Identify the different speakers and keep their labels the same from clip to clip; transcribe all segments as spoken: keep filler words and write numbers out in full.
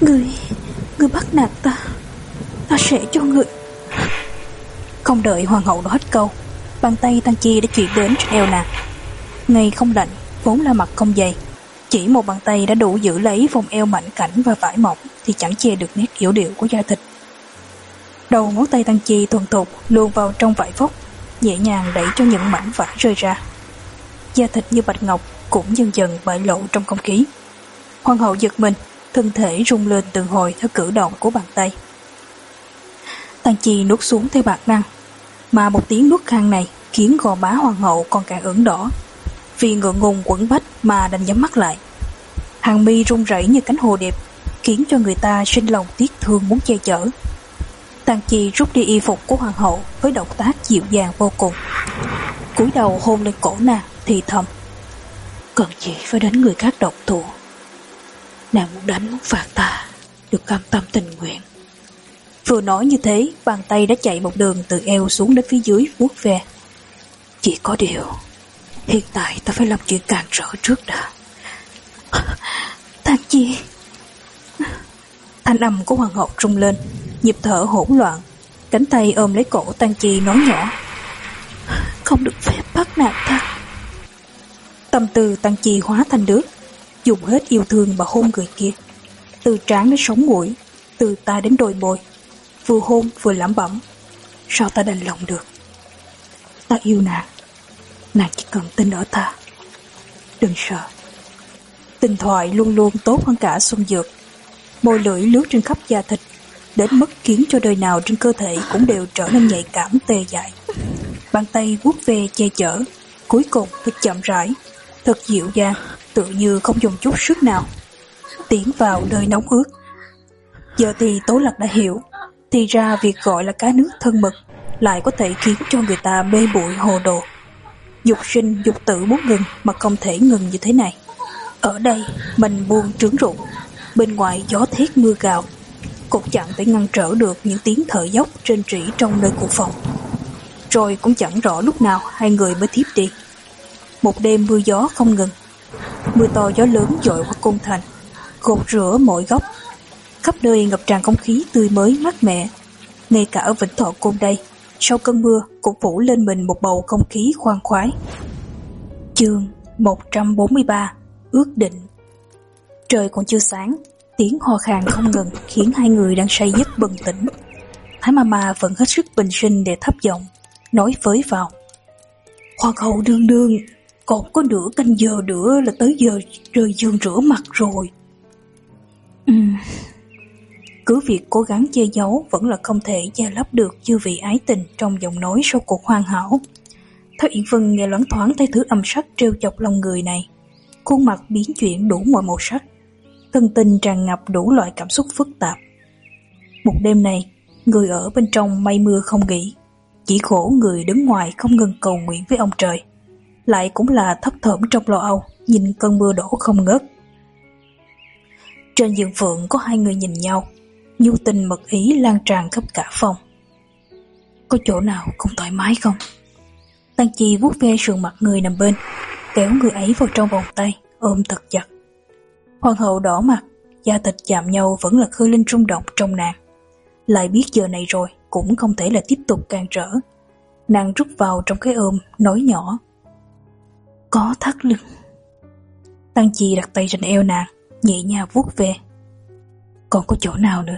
Speaker 1: Ngươi, ngươi bắt nạt ta, ta sẽ cho ngươi. Không đợi hoàng hậu nói hết câu, bàn tay Tang Chi đã chuyển đến trên eo nàng. Ngày không lạnh, vốn là mặt không dày, chỉ một bàn tay đã đủ giữ lấy vòng eo mảnh khảnh và vải mỏng thì chẳng che được nét yểu điệu của da thịt. Đầu ngón tay Tang Chi thuần thục luồn vào trong vải vóc, nhẹ nhàng đẩy cho những mảnh vải rơi ra. Da thịt như bạch ngọc cũng dần dần bại lộ trong không khí. Hoàng hậu giật mình, thân thể rung lên từng hồi theo cử động của bàn tay. Tang Chi nuốt xuống theo bản năng, mà một tiếng nuốt khang này khiến gò má hoàng hậu còn càng ửng đỏ. Vì ngượng ngùng quẫn bách mà đành nhắm mắt lại. Hàng mi rung rẩy như cánh hồ điệp, khiến cho người ta sinh lòng tiếc thương muốn che chở. Tang Chi rút đi y phục của hoàng hậu với động tác dịu dàng vô cùng, cúi đầu hôn lên cổ nàng thì thầm: "Cần gì phải đánh người khác độc thủ? Nàng muốn đánh muốn phạt ta, được cam tâm tình nguyện." Vừa nói như thế, bàn tay đã chạy một đường từ eo xuống đến phía dưới vuốt ve. "Chỉ có điều, hiện tại ta phải làm chuyện càn rỡ trước đã." "Tang Chi." Thanh âm của hoàng hậu rung lên, nhịp thở hỗn loạn, cánh tay ôm lấy cổ Tang Chi nói nhỏ: "Không được phép bắt nạt ta." Tâm tư Tang Chi hóa thành nước, dùng hết yêu thương mà hôn người kia, từ trán đến sống mũi, từ tai đến đôi môi, vừa hôn vừa lẩm bẩm: "Sao ta đành lòng được? Ta yêu nàng, nàng chỉ cần tin ở ta, đừng sợ." Tình thoại luôn luôn tốt hơn cả xuân dược. Môi lưỡi lướt trên khắp da thịt, đến mức khiến cho đời nào trên cơ thể cũng đều trở nên nhạy cảm tê dại. Bàn tay vuốt ve che chở, cuối cùng thật chậm rãi, thật dịu dàng, tự như không dùng chút sức nào, tiến vào nơi nóng ướt. Giờ thì Tố Lạc đã hiểu, thì ra việc gọi là cá nước thân mật lại có thể khiến cho người ta mê muội hồ đồ. Dục sinh dục tử muốn ngừng mà không thể ngừng như thế này. Ở đây mình buông trướng rụng, bên ngoài gió thét mưa gào, cũng chẳng thể ngăn trở được những tiếng thở dốc trên trĩ trong nơi cụ phòng. Rồi cũng chẳng rõ lúc nào hai người mới thiếp đi. Một đêm mưa gió không ngừng, mưa to gió lớn dội qua cung thành, gột rửa mọi góc, khắp nơi ngập tràn không khí tươi mới mát mẻ. Ngay cả ở Vĩnh Thọ Cung đây, sau cơn mưa cũng phủ lên mình một bầu không khí khoan khoái. Chương một trăm bốn mươi ba, ước định. Trời còn chưa sáng, tiếng ho khan không ngừng khiến hai người đang say giấc bừng tỉnh. Thái Mama vẫn hết sức bình sinh để thấp giọng nói với vào: "Hoàng hậu đương đương, còn có nửa canh giờ nữa là tới giờ rời giường rửa mặt rồi." Ừm. Cứ việc cố gắng che giấu vẫn là không thể che lấp được dư vị ái tình trong giọng nói sau cuộc hoàn hảo. Thái Uyển Vân nghe loáng thoáng thấy thứ âm sắc trêu chọc lòng người này, khuôn mặt biến chuyển đủ mọi màu sắc, thân tình tràn ngập đủ loại cảm xúc phức tạp. Một đêm này, người ở bên trong mây mưa không nghỉ, chỉ khổ người đứng ngoài không ngừng cầu nguyện với ông trời, lại cũng là thấp thỏm trong lo âu nhìn cơn mưa đổ không ngớt. Trên giường phượng có hai người nhìn nhau, nhu tình mật ý lan tràn khắp cả phòng. "Có chỗ nào không thoải mái không?" Tang Chi vuốt ve sườn mặt người nằm bên, kéo người ấy vào trong vòng tay, ôm thật chặt. Hoàng hậu đỏ mặt, da thịt chạm nhau vẫn là khơi lên rung động trong nàng. Lại biết giờ này rồi cũng không thể là tiếp tục cản trở. Nàng rút vào trong cái ôm, nói nhỏ: "Có thắt lưng." Tang Chi đặt tay trên eo nàng, nhẹ nhàng vuốt ve: "Còn có chỗ nào nữa?"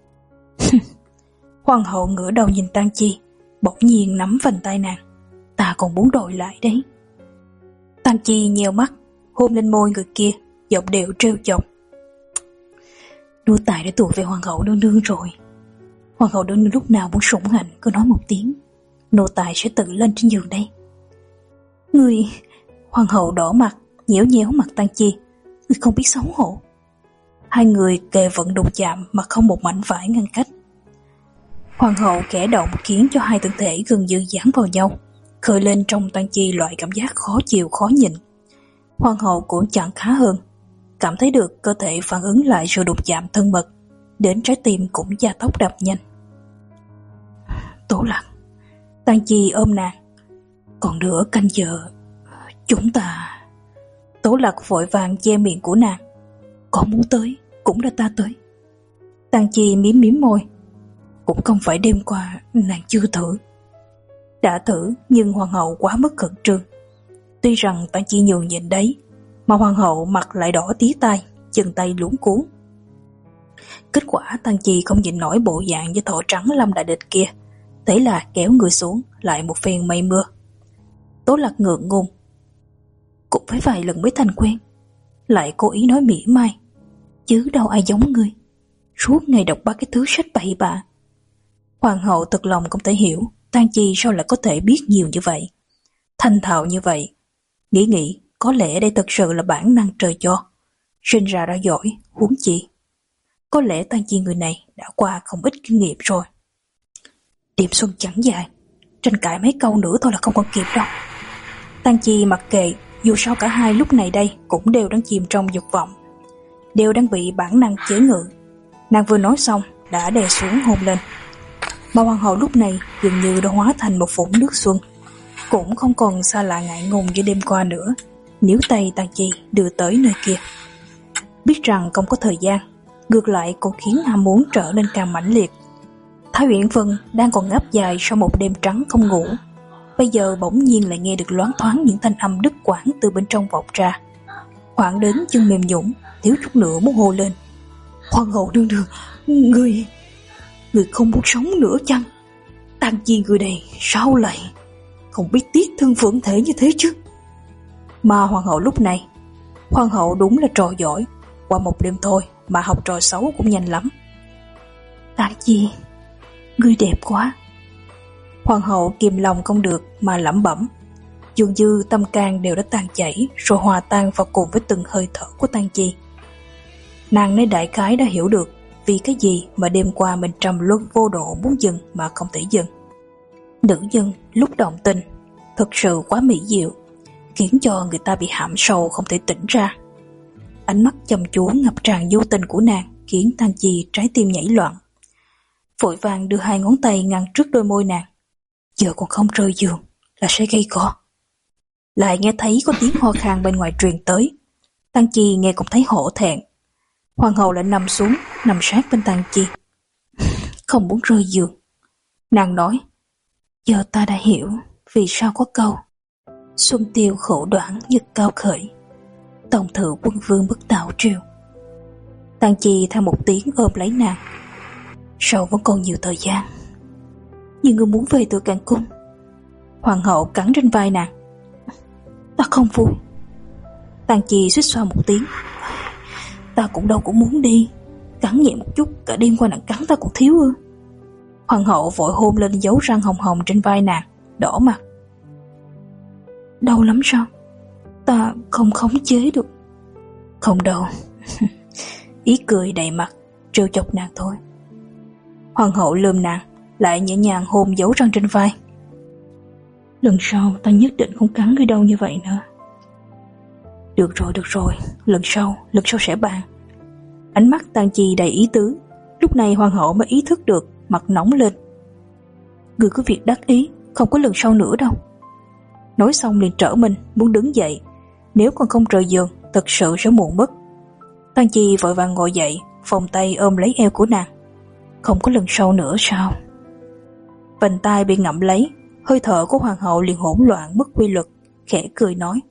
Speaker 1: Hoàng hậu ngửa đầu nhìn Tang Chi, bỗng nhiên nắm vành tay nàng: "Ta còn muốn đổi lại đấy." Tang Chi nheo mắt, hôn lên môi người kia, giọng điệu trêu chọc: "Nô tài đã thuộc về hoàng hậu nương nương rồi. Hoàng hậu nương nương lúc nào muốn sủng hạnh cứ nói một tiếng, nô tài sẽ tự lên trên giường đây." "Ngươi..." Hoàng hậu đỏ mặt, nhéo nhéo mặt Tang Chi: "Ngươi không biết xấu hổ." Hai người kề vận đụng chạm mà không một mảnh vải ngăn cách. Hoàng hậu kẻ động khiến cho hai thân thể gần như dán vào nhau, khơi lên trong Tang Chi loại cảm giác khó chịu khó nhịn. Hoàng hậu cũng chẳng khá hơn, cảm thấy được cơ thể phản ứng lại sự đụng chạm thân mật, đến trái tim cũng gia tốc đập nhanh. "Tố Lạc." Tang Chi ôm nàng: "Còn nửa canh giờ, chúng ta..." Tố Lạc vội vàng che miệng của nàng: "Con muốn tới, cũng là ta tới. Tang Chi mím mím môi. Cũng không phải đêm qua nàng chưa thử. Đã thử nhưng hoàng hậu quá mức khẩn trương. Tuy rằng Tang Chi nhường nhịn đấy, mà hoàng hậu mặt lại đỏ tía tai, chân tay luống cuống. Kết quả Tang Chi không nhịn nổi bộ dạng với thỏ trắng Lâm Đại Địch kia, thế là kéo người xuống lại một phen mây mưa. Tố Lạc ngượng ngùng. Cũng phải vài lần mới thành quen, lại cố ý nói mỉa mai, chứ đâu ai giống ngươi, suốt ngày đọc ba cái thứ sách bậy bạ. Hoàng hậu thật lòng không thể hiểu Tang Chi sao lại có thể biết nhiều như vậy, thành thạo như vậy. Nghĩ nghĩ, có lẽ đây thật sự là bản năng trời cho, sinh ra đã giỏi, huống chi. Có lẽ Tang Chi người này đã qua không ít kinh nghiệm rồi. Đêm xuân chẳng dài, tranh cãi mấy câu nữa thôi là không còn kịp đâu. Tang Chi mặc kệ, dù sao cả hai lúc này đây cũng đều đang chìm trong dục vọng, đều đang bị bản năng chế ngự. Nàng vừa nói xong đã đè xuống hôn lên. Mà hoàng hậu lúc này dường như đã hóa thành một vũng nước xuân, cũng không còn xa lạ ngại ngùng như đêm qua nữa. Níu tay Tang Chi đưa tới nơi kia. Biết rằng không có thời gian, ngược lại còn khiến ham muốn trở nên càng mãnh liệt. Thái Uyển Vân đang còn ngáp dài sau một đêm trắng không ngủ, bây giờ bỗng nhiên lại nghe được loáng thoáng những thanh âm đứt quãng từ bên trong vọng ra. Hoảng đến chân mềm nhũn, thiếu chút nữa muốn hô lên. Hoàng hậu nương nương, người người không muốn sống nữa chăng? Tang Chi người này sao lại không biết tiếc thương phượng thể như thế chứ? Mà hoàng hậu lúc này, hoàng hậu đúng là trò giỏi, qua một đêm thôi mà học trò xấu cũng nhanh lắm. Tang Chi, ngươi đẹp quá. Hoàng hậu kìm lòng không được mà lẩm bẩm, dường như tâm can đều đã tan chảy rồi hòa tan vào cùng với từng hơi thở của Tang Chi. Nàng nơi đại khái đã hiểu được vì cái gì mà đêm qua mình trầm luân vô độ muốn dừng mà không thể dừng. Nữ nhân lúc động tình thực sự quá mỹ diệu, khiến cho người ta bị hãm sâu không thể tỉnh ra. Ánh mắt chăm chú ngập tràn vô tình của nàng khiến Tang Chi trái tim nhảy loạn, vội vàng đưa hai ngón tay ngăn trước đôi môi nàng. Giờ còn không rơi giường là sẽ gây go. Lại nghe thấy có tiếng ho khan bên ngoài truyền tới. Tang Chi nghe cũng thấy hổ thẹn. Hoàng hậu lại nằm xuống, nằm sát bên Tang Chi. Không muốn rơi giường. Nàng nói, giờ ta đã hiểu vì sao có câu xuân tiêu khổ đoạn nhật cao khởi, tổng thự quân vương bất tạo triều. Tang Chi than một tiếng ôm lấy nàng. Sau vẫn còn nhiều thời gian, nhưng ngươi muốn về từ Càn Cung. Hoàng hậu cắn trên vai nàng. Ta không vui. Tang Chi suýt xoa một tiếng. Ta cũng đâu cũng muốn đi, cắn nhẹ một chút, cả đêm qua nàng cắn ta còn thiếu ư? Hoàng hậu vội hôn lên dấu răng hồng hồng trên vai nàng, đỏ mặt. Đau lắm sao? Ta không khống chế được. Không đâu. Ý cười đầy mặt, trêu chọc nàng thôi. Hoàng hậu lườm nàng, lại nhẹ nhàng hôn dấu răng trên vai. Lần sau ta nhất định không cắn ngươi đâu như vậy nữa. Được rồi, được rồi, lần sau, lần sau sẽ bàn. Ánh mắt Tang Chi đầy ý tứ. Lúc này hoàng hậu mới ý thức được, mặt nóng lên. Ngươi có việc đắc ý, không có lần sau nữa đâu. Nói xong liền trở mình, muốn đứng dậy. Nếu còn không rời giường, thật sự sẽ muộn mất. Tang Chi vội vàng ngồi dậy, vòng tay ôm lấy eo của nàng. Không có lần sau nữa sao? Vành tai bị ngậm lấy, hơi thở của hoàng hậu liền hỗn loạn mất quy luật, khẽ cười nói.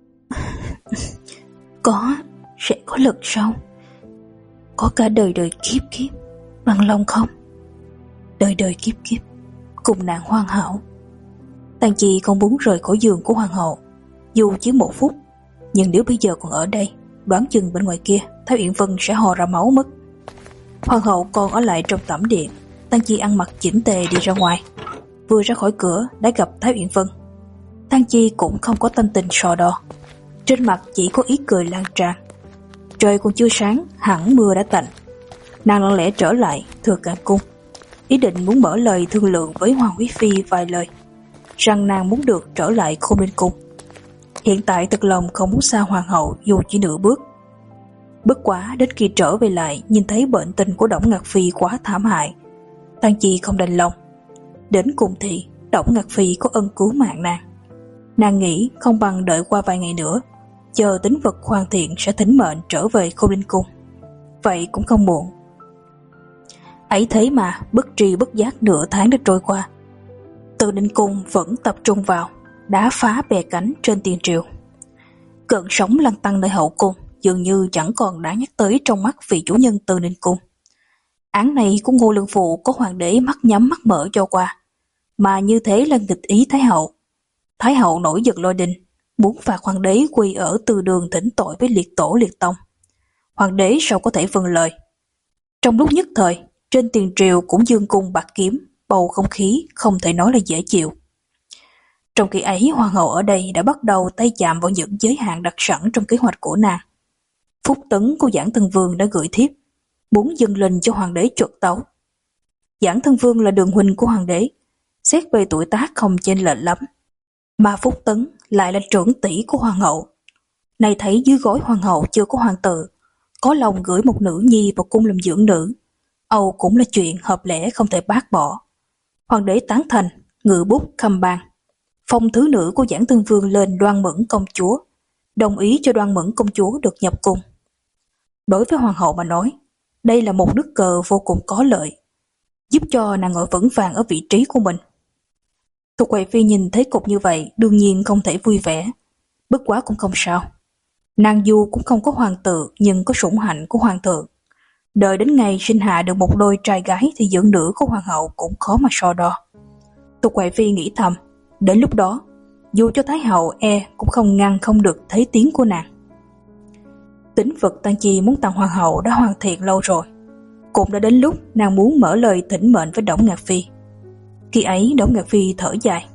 Speaker 1: Có, sẽ có lần sau. Có cả đời đời kiếp kiếp, bằng lòng không? Đời đời kiếp kiếp, cùng nàng hoàn hảo. Tang Chi không muốn rời khỏi giường của hoàng hậu, dù chỉ một phút, nhưng nếu bây giờ còn ở đây, đoán chừng bên ngoài kia Thái Uyển Vân sẽ ho ra máu mất. Hoàng hậu còn ở lại trong tẩm điện. Tang Chi ăn mặc chỉnh tề đi ra ngoài. Vừa ra khỏi cửa đã gặp Thái Uyển Vân. Tang Chi cũng không có tâm tình so đo, trên mặt chỉ có ý cười lan tràn. Trời còn chưa sáng, hẳn mưa đã tạnh. Nàng lặng lẽ trở lại Thừa Càn Cung, ý định muốn mở lời thương lượng với Hoàng Quý Phi vài lời, rằng nàng muốn được trở lại Khôn Ninh Cung. Hiện tại thực lòng không muốn xa hoàng hậu dù chỉ nửa bước. Bất quá đến khi trở về lại nhìn thấy bệnh tình của Đổng Ngạc Phi quá thảm hại, Tang Chi không đành lòng. Đến cùng thì Đổng Ngạc Phi có ân cứu mạng nàng. Nàng nghĩ không bằng đợi qua vài ngày nữa, chờ tính vật hoàn thiện sẽ thỉnh mệnh trở về Khôn Ninh Cung. Vậy cũng không muộn. Ấy thế mà bất tri bất giác nửa tháng đã trôi qua, Từ Ninh Cung vẫn tập trung vào đá phá bè cánh trên tiền triều. Cơn sóng lăn tăn nơi hậu cung dường như chẳng còn đáng nhắc tới trong mắt vị chủ nhân Từ Ninh Cung. Án này của Ngô Lương Phụ có hoàng đế mắt nhắm mắt mở cho qua, mà như thế là nghịch ý Thái hậu. Thái hậu nổi giận lôi đình, muốn phạt hoàng đế quy ở Từ Đường thỉnh tội với liệt tổ liệt tông. Hoàng đế sao có thể vâng lời. Trong lúc nhất thời, trên tiền triều cũng dương cung bạt kiếm, bầu không khí không thể nói là dễ chịu. Trong khi ấy, hoàng hậu ở đây đã bắt đầu tay chạm vào những giới hạn đặt sẵn trong kế hoạch của nàng. Phúc tấn của Giảng Thân Vương đã gửi thiếp, muốn dâng lên cho hoàng đế chuộc tấu. Giảng Thân Vương là đường huynh của hoàng đế, xét về tuổi tác không chênh lệch lắm, mà Phúc Tấn lại là trưởng tỷ của hoàng hậu. Này thấy dưới gối hoàng hậu chưa có hoàng tử, có lòng gửi một nữ nhi vào cung làm dưỡng nữ, âu cũng là chuyện hợp lẽ không thể bác bỏ. Hoàng đế tán thành, ngự bút khâm ban, phong thứ nữ của Giảng Thân Vương lên Đoan Mẫn công chúa, đồng ý cho Đoan Mẫn công chúa được nhập cung. Đối với hoàng hậu mà nói, đây là một nước cờ vô cùng có lợi, giúp cho nàng ngồi vững vàng ở vị trí của mình. Thục Huệ Phi nhìn thấy cục như vậy đương nhiên không thể vui vẻ, bất quá cũng không sao. Nàng dù cũng không có hoàng tử nhưng có sủng hạnh của hoàng thượng. Đợi đến ngày sinh hạ được một đôi trai gái thì dưỡng nữ của hoàng hậu cũng khó mà so đo. Thục Huệ Phi nghĩ thầm, đến lúc đó, dù cho Thái hậu e cũng không ngăn không được thấy tiếng của nàng. Tính vật Tang Chi muốn tặng hoàng hậu đã hoàn thiện lâu rồi. Cũng đã đến lúc nàng muốn mở lời thỉnh mệnh với Đổng Ngạc Phi. Khi ấy Đổng Ngạc Phi thở dài.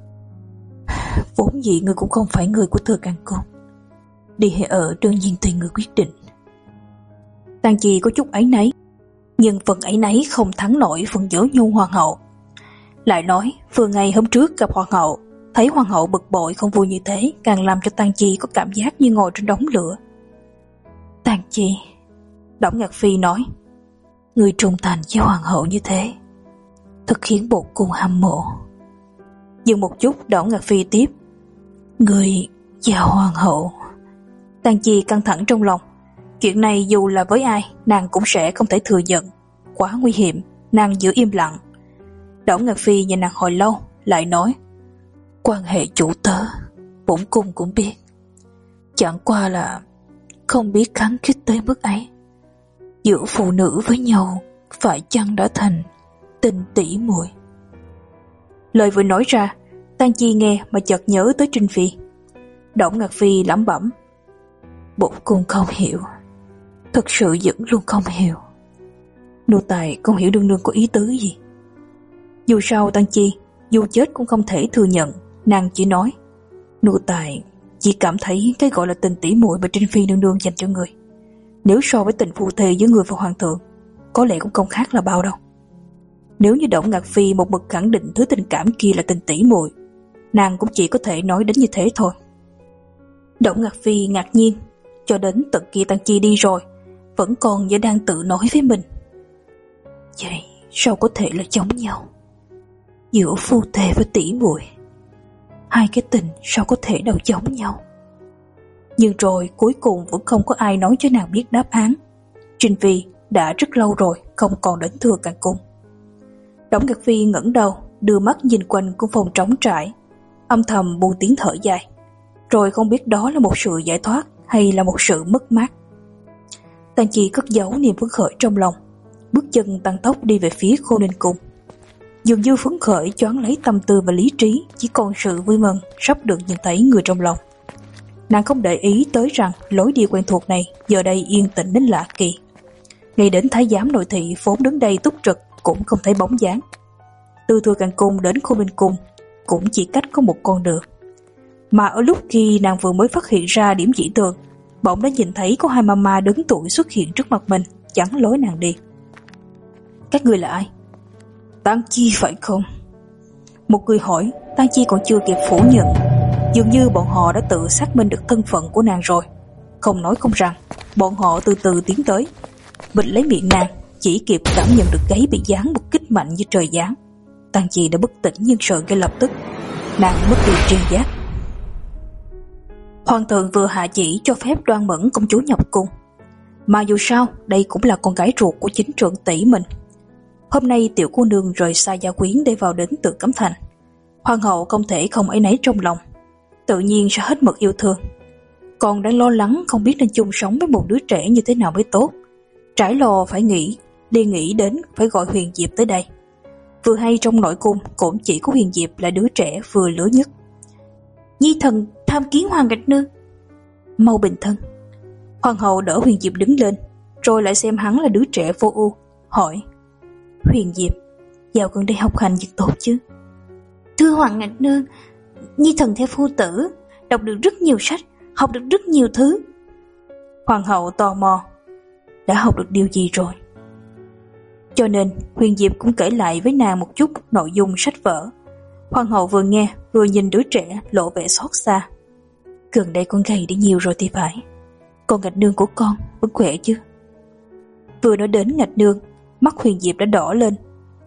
Speaker 1: Vốn dĩ ngươi cũng không phải người của Thừa Can Cung, đi hay ở đương nhiên tùy người quyết định. Tang Chi có chút áy náy, nhưng phần áy náy không thắng nổi phần nhớ nhung hoàng hậu. Lại nói vừa ngày hôm trước gặp hoàng hậu, thấy hoàng hậu bực bội không vui như thế, càng làm cho Tang Chi có cảm giác như ngồi trên đống lửa. Tang Chi, Đổng Ngạc Phi nói, người trung thành với hoàng hậu như thế, thật khiến bổn cung hâm mộ. Dừng một chút, Đổng Ngạc Phi tiếp, người và hoàng hậu. Tang Chi căng thẳng trong lòng, chuyện này dù là với ai, nàng cũng sẽ không thể thừa nhận, quá nguy hiểm. Nàng giữ im lặng. Đổng Ngạc Phi nhìn nàng hồi lâu, lại nói, quan hệ chủ tớ, bổn cung cũng biết, chẳng qua là không biết kháng khích tới mức ấy. Giữa phụ nữ với nhau phải chăng đã thành tình tỷ muội? Lời vừa nói ra, Tang Chi nghe mà chợt nhớ tới Trinh Phi. Đổng Ngạc Phi lẩm bẩm, bổn cung không hiểu, thật sự vẫn luôn không hiểu. Nô tài không hiểu đương đương có ý tứ gì. Dù sao Tang Chi, dù chết cũng không thể thừa nhận. Nàng chỉ nói, nô tài chỉ cảm thấy cái gọi là tình tỷ muội mà Trinh Phi đương đương dành cho người, nếu so với tình phu thê giữa người và hoàng thượng, có lẽ cũng không khác là bao đâu. Nếu như Đổng Ngạc Phi một mực khẳng định thứ tình cảm kia là tình tỷ muội, nàng cũng chỉ có thể nói đến như thế thôi. Đổng Ngạc Phi ngạc nhiên, cho đến tận kia Tang Chi đi rồi, vẫn còn vẫn đang tự nói với mình, vậy sao có thể là giống nhau? Giữa phu thê với tỷ muội, hai cái tình sao có thể đâu giống nhau? Nhưng rồi cuối cùng vẫn không có ai nói cho nàng biết đáp án. Trinh Phi đã rất lâu rồi không còn đến Thừa Can Cung. Đổng Ngạc Phi ngẩng đầu, đưa mắt nhìn quanh cung phòng trống trải, âm thầm buông tiếng thở dài, rồi không biết đó là một sự giải thoát hay là một sự mất mát. Tang Chi cất giấu niềm phấn khởi trong lòng, bước chân tăng tốc đi về phía Khôn Ninh Cung. Dường như phấn khởi choáng lấy tâm tư và lý trí, chỉ còn sự vui mừng sắp được nhìn thấy người trong lòng. Nàng không để ý tới rằng lối đi quen thuộc này giờ đây yên tĩnh đến lạ kỳ. Ngay đến thái giám nội thị vốn đứng đây túc trực cũng không thấy bóng dáng. Từ Thừa Can Cung đến Khôn Ninh Cung cũng chỉ cách có một con đường. Mà ở lúc khi nàng vừa mới phát hiện ra điểm dị thường, bỗng đã nhìn thấy có hai mama đứng tuổi xuất hiện trước mặt mình, chắn lối nàng đi. Các ngươi là ai? Tang Chi phải không? Một người hỏi. Tang Chi còn chưa kịp phủ nhận, dường như bọn họ đã tự xác minh được thân phận của nàng rồi. Không nói không rằng, bọn họ từ từ tiến tới, bịt lấy miệng nàng, chỉ kịp cảm nhận được gáy bị giáng một kích mạnh như trời giáng. Tang Chi đã bất tỉnh nhưng sợ ngay lập tức, nàng mất đi tri giác. Hoàng thượng vừa hạ chỉ cho phép Đoan Mẫn công chúa nhập cung, mà dù sao đây cũng là con gái ruột của chính trưởng tỷ mình. Hôm nay tiểu cô nương rời xa gia quyến để vào đến Tự Cấm Thành. Hoàng hậu không thể không áy náy trong lòng, tự nhiên sẽ hết mực yêu thương. Còn đang lo lắng không biết nên chung sống với một đứa trẻ như thế nào mới tốt. Trải lo phải nghĩ, liền nghĩ đến phải gọi Huyền Diệp tới đây. Vừa hay trong nội cung cũng chỉ có Huyền Diệp là đứa trẻ vừa lứa nhất. Nhi thần tham kiến Hoàng Ngạch Nương. Mau bình thân. Hoàng hậu đỡ Huyền Diệp đứng lên, rồi lại xem hắn là đứa trẻ vô ưu, hỏi: Huyền Diệp, dạo gần đây học hành việc tốt chứ? Thưa Hoàng Ngạch Nương, Nhi thần theo phu tử, đọc được rất nhiều sách, học được rất nhiều thứ. Hoàng hậu tò mò: đã học được điều gì rồi? Cho nên Huyền Diệp cũng kể lại với nàng một chút nội dung sách vở. Hoàng hậu vừa nghe vừa nhìn đứa trẻ lộ vẻ xót xa. Gần đây con gầy đi nhiều rồi thì phải. Còn Ngạch Nương của con vẫn khỏe chứ? Vừa nói đến Ngạch Nương, mắt Huyền Diệp đã đỏ lên.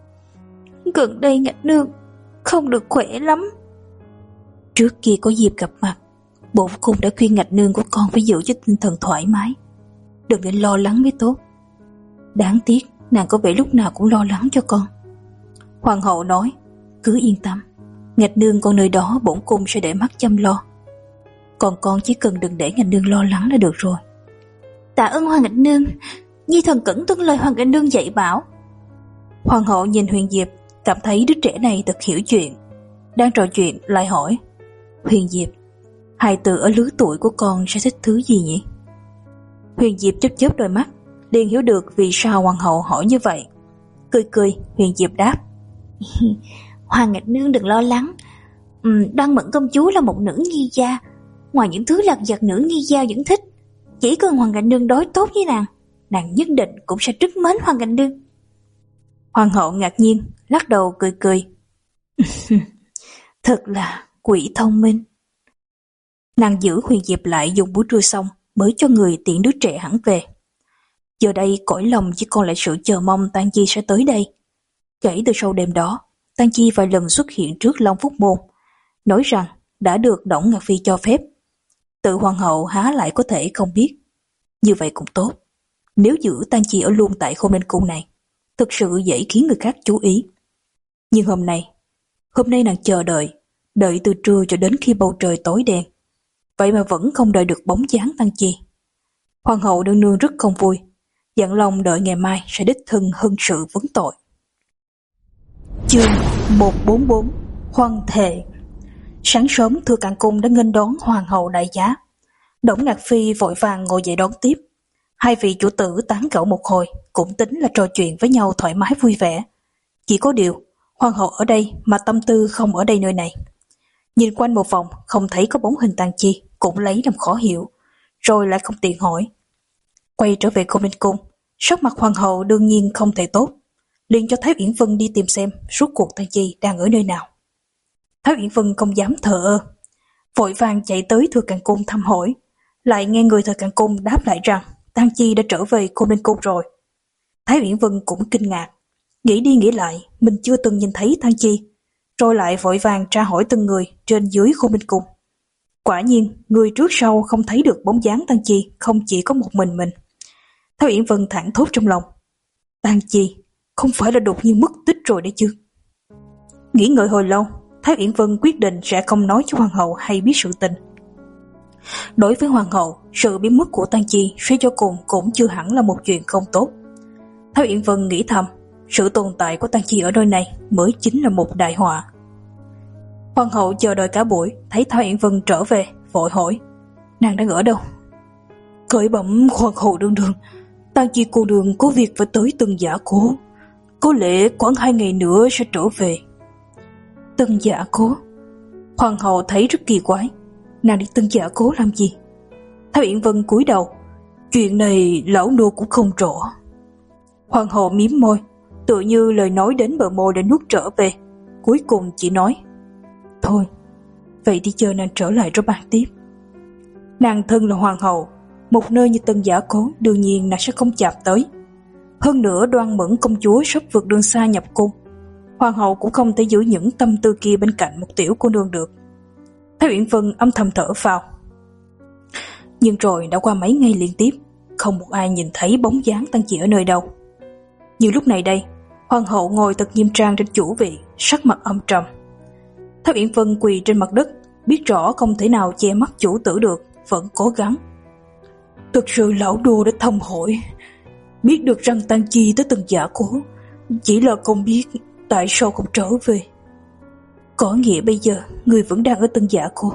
Speaker 1: Gần đây Ngạch Nương không được khỏe lắm. Trước kia có dịp gặp mặt, bổn cung đã khuyên Ngạch Nương của con phải giữ cho tinh thần thoải mái, đừng nên lo lắng mới tốt. Đáng tiếc nàng có vẻ lúc nào cũng lo lắng cho con. Hoàng hậu nói: cứ yên tâm, Ngạch Nương con nơi đó bổn cung sẽ để mắt chăm lo. Còn con chỉ cần đừng để Ngạch Nương lo lắng là được rồi. Tạ ơn Hoàng Ngạch Nương, Nhi thần cẩn tuân lời Hoàng Ngạch Nương dạy bảo. Hoàng hậu nhìn Huyền Diệp, cảm thấy đứa trẻ này thật hiểu chuyện. Đang trò chuyện lại hỏi: Huyền Diệp, hài tử ở lứa tuổi của con sẽ thích thứ gì nhỉ? Huyền Diệp chớp chớp đôi mắt, liền hiểu được vì sao Hoàng hậu hỏi như vậy. Cười cười, Huyền Diệp đáp: Hoàng Ngạch Nương đừng lo lắng, ừ, Đoan Mẫn công chúa là một nữ nhi gia, ngoài những thứ lặt vặt nữ nhi gia vẫn thích, chỉ cần Hoàng Ngạch Nương đối tốt với nàng, nàng nhất định cũng sẽ rất mến Hoàng Ngạch Nương. Hoàng hậu ngạc nhiên, lắc đầu cười cười. Thật là quỷ thông minh. Nàng giữ Huyền Diệp lại dùng bữa trưa xong mới cho người tiễn đứa trẻ hẳn về. Giờ đây cõi lòng chỉ còn lại sự chờ mong Tang Chi sẽ tới đây. Kể từ sau đêm đó, Tang Chi vài lần xuất hiện trước Long Phúc Môn, nói rằng đã được Đổng Ngạc Phi cho phép. Tự hoàng hậu há lại có thể không biết. Như vậy cũng tốt. Nếu giữ Tang Chi ở luôn tại Khôn Ninh Cung này, thực sự dễ khiến người khác chú ý. Nhưng hôm nay, hôm nay nàng chờ đợi, đợi từ trưa cho đến khi bầu trời tối đen. Vậy mà vẫn không đợi được bóng dáng Tang Chi. Hoàng hậu nương nương rất không vui, dặn lòng đợi ngày mai sẽ đích thân hưng sự vấn tội. Chương một trăm bốn mươi bốn Hoan thệ. Sáng sớm Thừa Càn Cung đã nghênh đón hoàng hậu đại giá. Đổng Ngạc Phi vội vàng ngồi dậy đón tiếp. Hai vị chủ tử tán gẫu một hồi, cũng tính là trò chuyện với nhau thoải mái vui vẻ. Chỉ có điều, hoàng hậu ở đây mà tâm tư không ở đây nơi này. Nhìn quanh một vòng không thấy có bóng hình Tang Chi, cũng lấy làm khó hiểu, rồi lại không tiện hỏi. Quay trở về Khôn Ninh Cung, sắc mặt hoàng hậu đương nhiên không thể tốt, liền cho Thái Uyển Vân đi tìm xem rốt cuộc Tang Chi đang ở nơi nào. Thái Uyển Vân không dám thờ ơ, vội vàng chạy tới Thừa Càn Cung thăm hỏi, lại nghe người Thừa Càn Cung đáp lại rằng Tang Chi đã trở về Khôn Ninh Cung rồi. Thái Uyển Vân cũng kinh ngạc, nghĩ đi nghĩ lại mình chưa từng nhìn thấy Tang Chi, rồi lại vội vàng tra hỏi từng người trên dưới Khôn Ninh Cung. Quả nhiên, người trước sau không thấy được bóng dáng Tang Chi, không chỉ có một mình mình. Thái Uyển Vân thảng thốt trong lòng, Tang Chi không phải là đột nhiên mất tích rồi đấy chứ. Nghĩ ngợi hồi lâu, Thái Uyển Vân quyết định sẽ không nói cho hoàng hậu hay biết sự tình. Đối với hoàng hậu, sự biến mất của Tang Chi suy cho cùng cũng chưa hẳn là một chuyện không tốt. Thái Uyển Vân nghĩ thầm, sự tồn tại của Tang Chi ở nơi này mới chính là một đại họa. Hoàng hậu chờ đợi cả buổi, thấy Thái Uyển Vân trở về, vội hỏi, nàng đang ở đâu? Khởi bẩm hoàng hậu đương đương, Tang Chi cô đường có việc phải tới Tân Giả Cố, có lẽ khoảng hai ngày nữa sẽ trở về. Tân Giả Cố? Hoàng hậu thấy rất kỳ quái, nàng đi Tân Giả Cố làm gì? Thái Uyển Vân cúi đầu, chuyện này lão nô cũng không rõ. Hoàng hậu mím môi, tựa như lời nói đến bờ môi đã nuốt trở về, cuối cùng chỉ nói, thôi, vậy thì chờ nàng trở lại rồi bàn tiếp. Nàng thân là hoàng hậu, một nơi như Tân Giả Cố đương nhiên nàng sẽ không chạm tới. Hơn nữa Đoan Mẫn công chúa sắp vượt đường xa nhập cung, hoàng hậu cũng không thể giữ những tâm tư kia bên cạnh một tiểu cô nương được. Thái Uyển Vân âm thầm thở phào. Nhưng rồi đã qua mấy ngày liên tiếp, không một ai nhìn thấy bóng dáng Tang Chi ở nơi đâu. Nhưng lúc này đây, Hoàng hậu ngồi thật nghiêm trang trên chủ vị, sắc mặt âm trầm. Thái Uyển Vân quỳ trên mặt đất, biết rõ không thể nào che mắt chủ tử được, vẫn cố gắng. Thực sự lão đô đã thăm hỏi, biết được rằng Tang Chi tới từng giả cố, chỉ là không biết tại sao không trở về. Có nghĩa bây giờ người vẫn đang ở tân giả cô.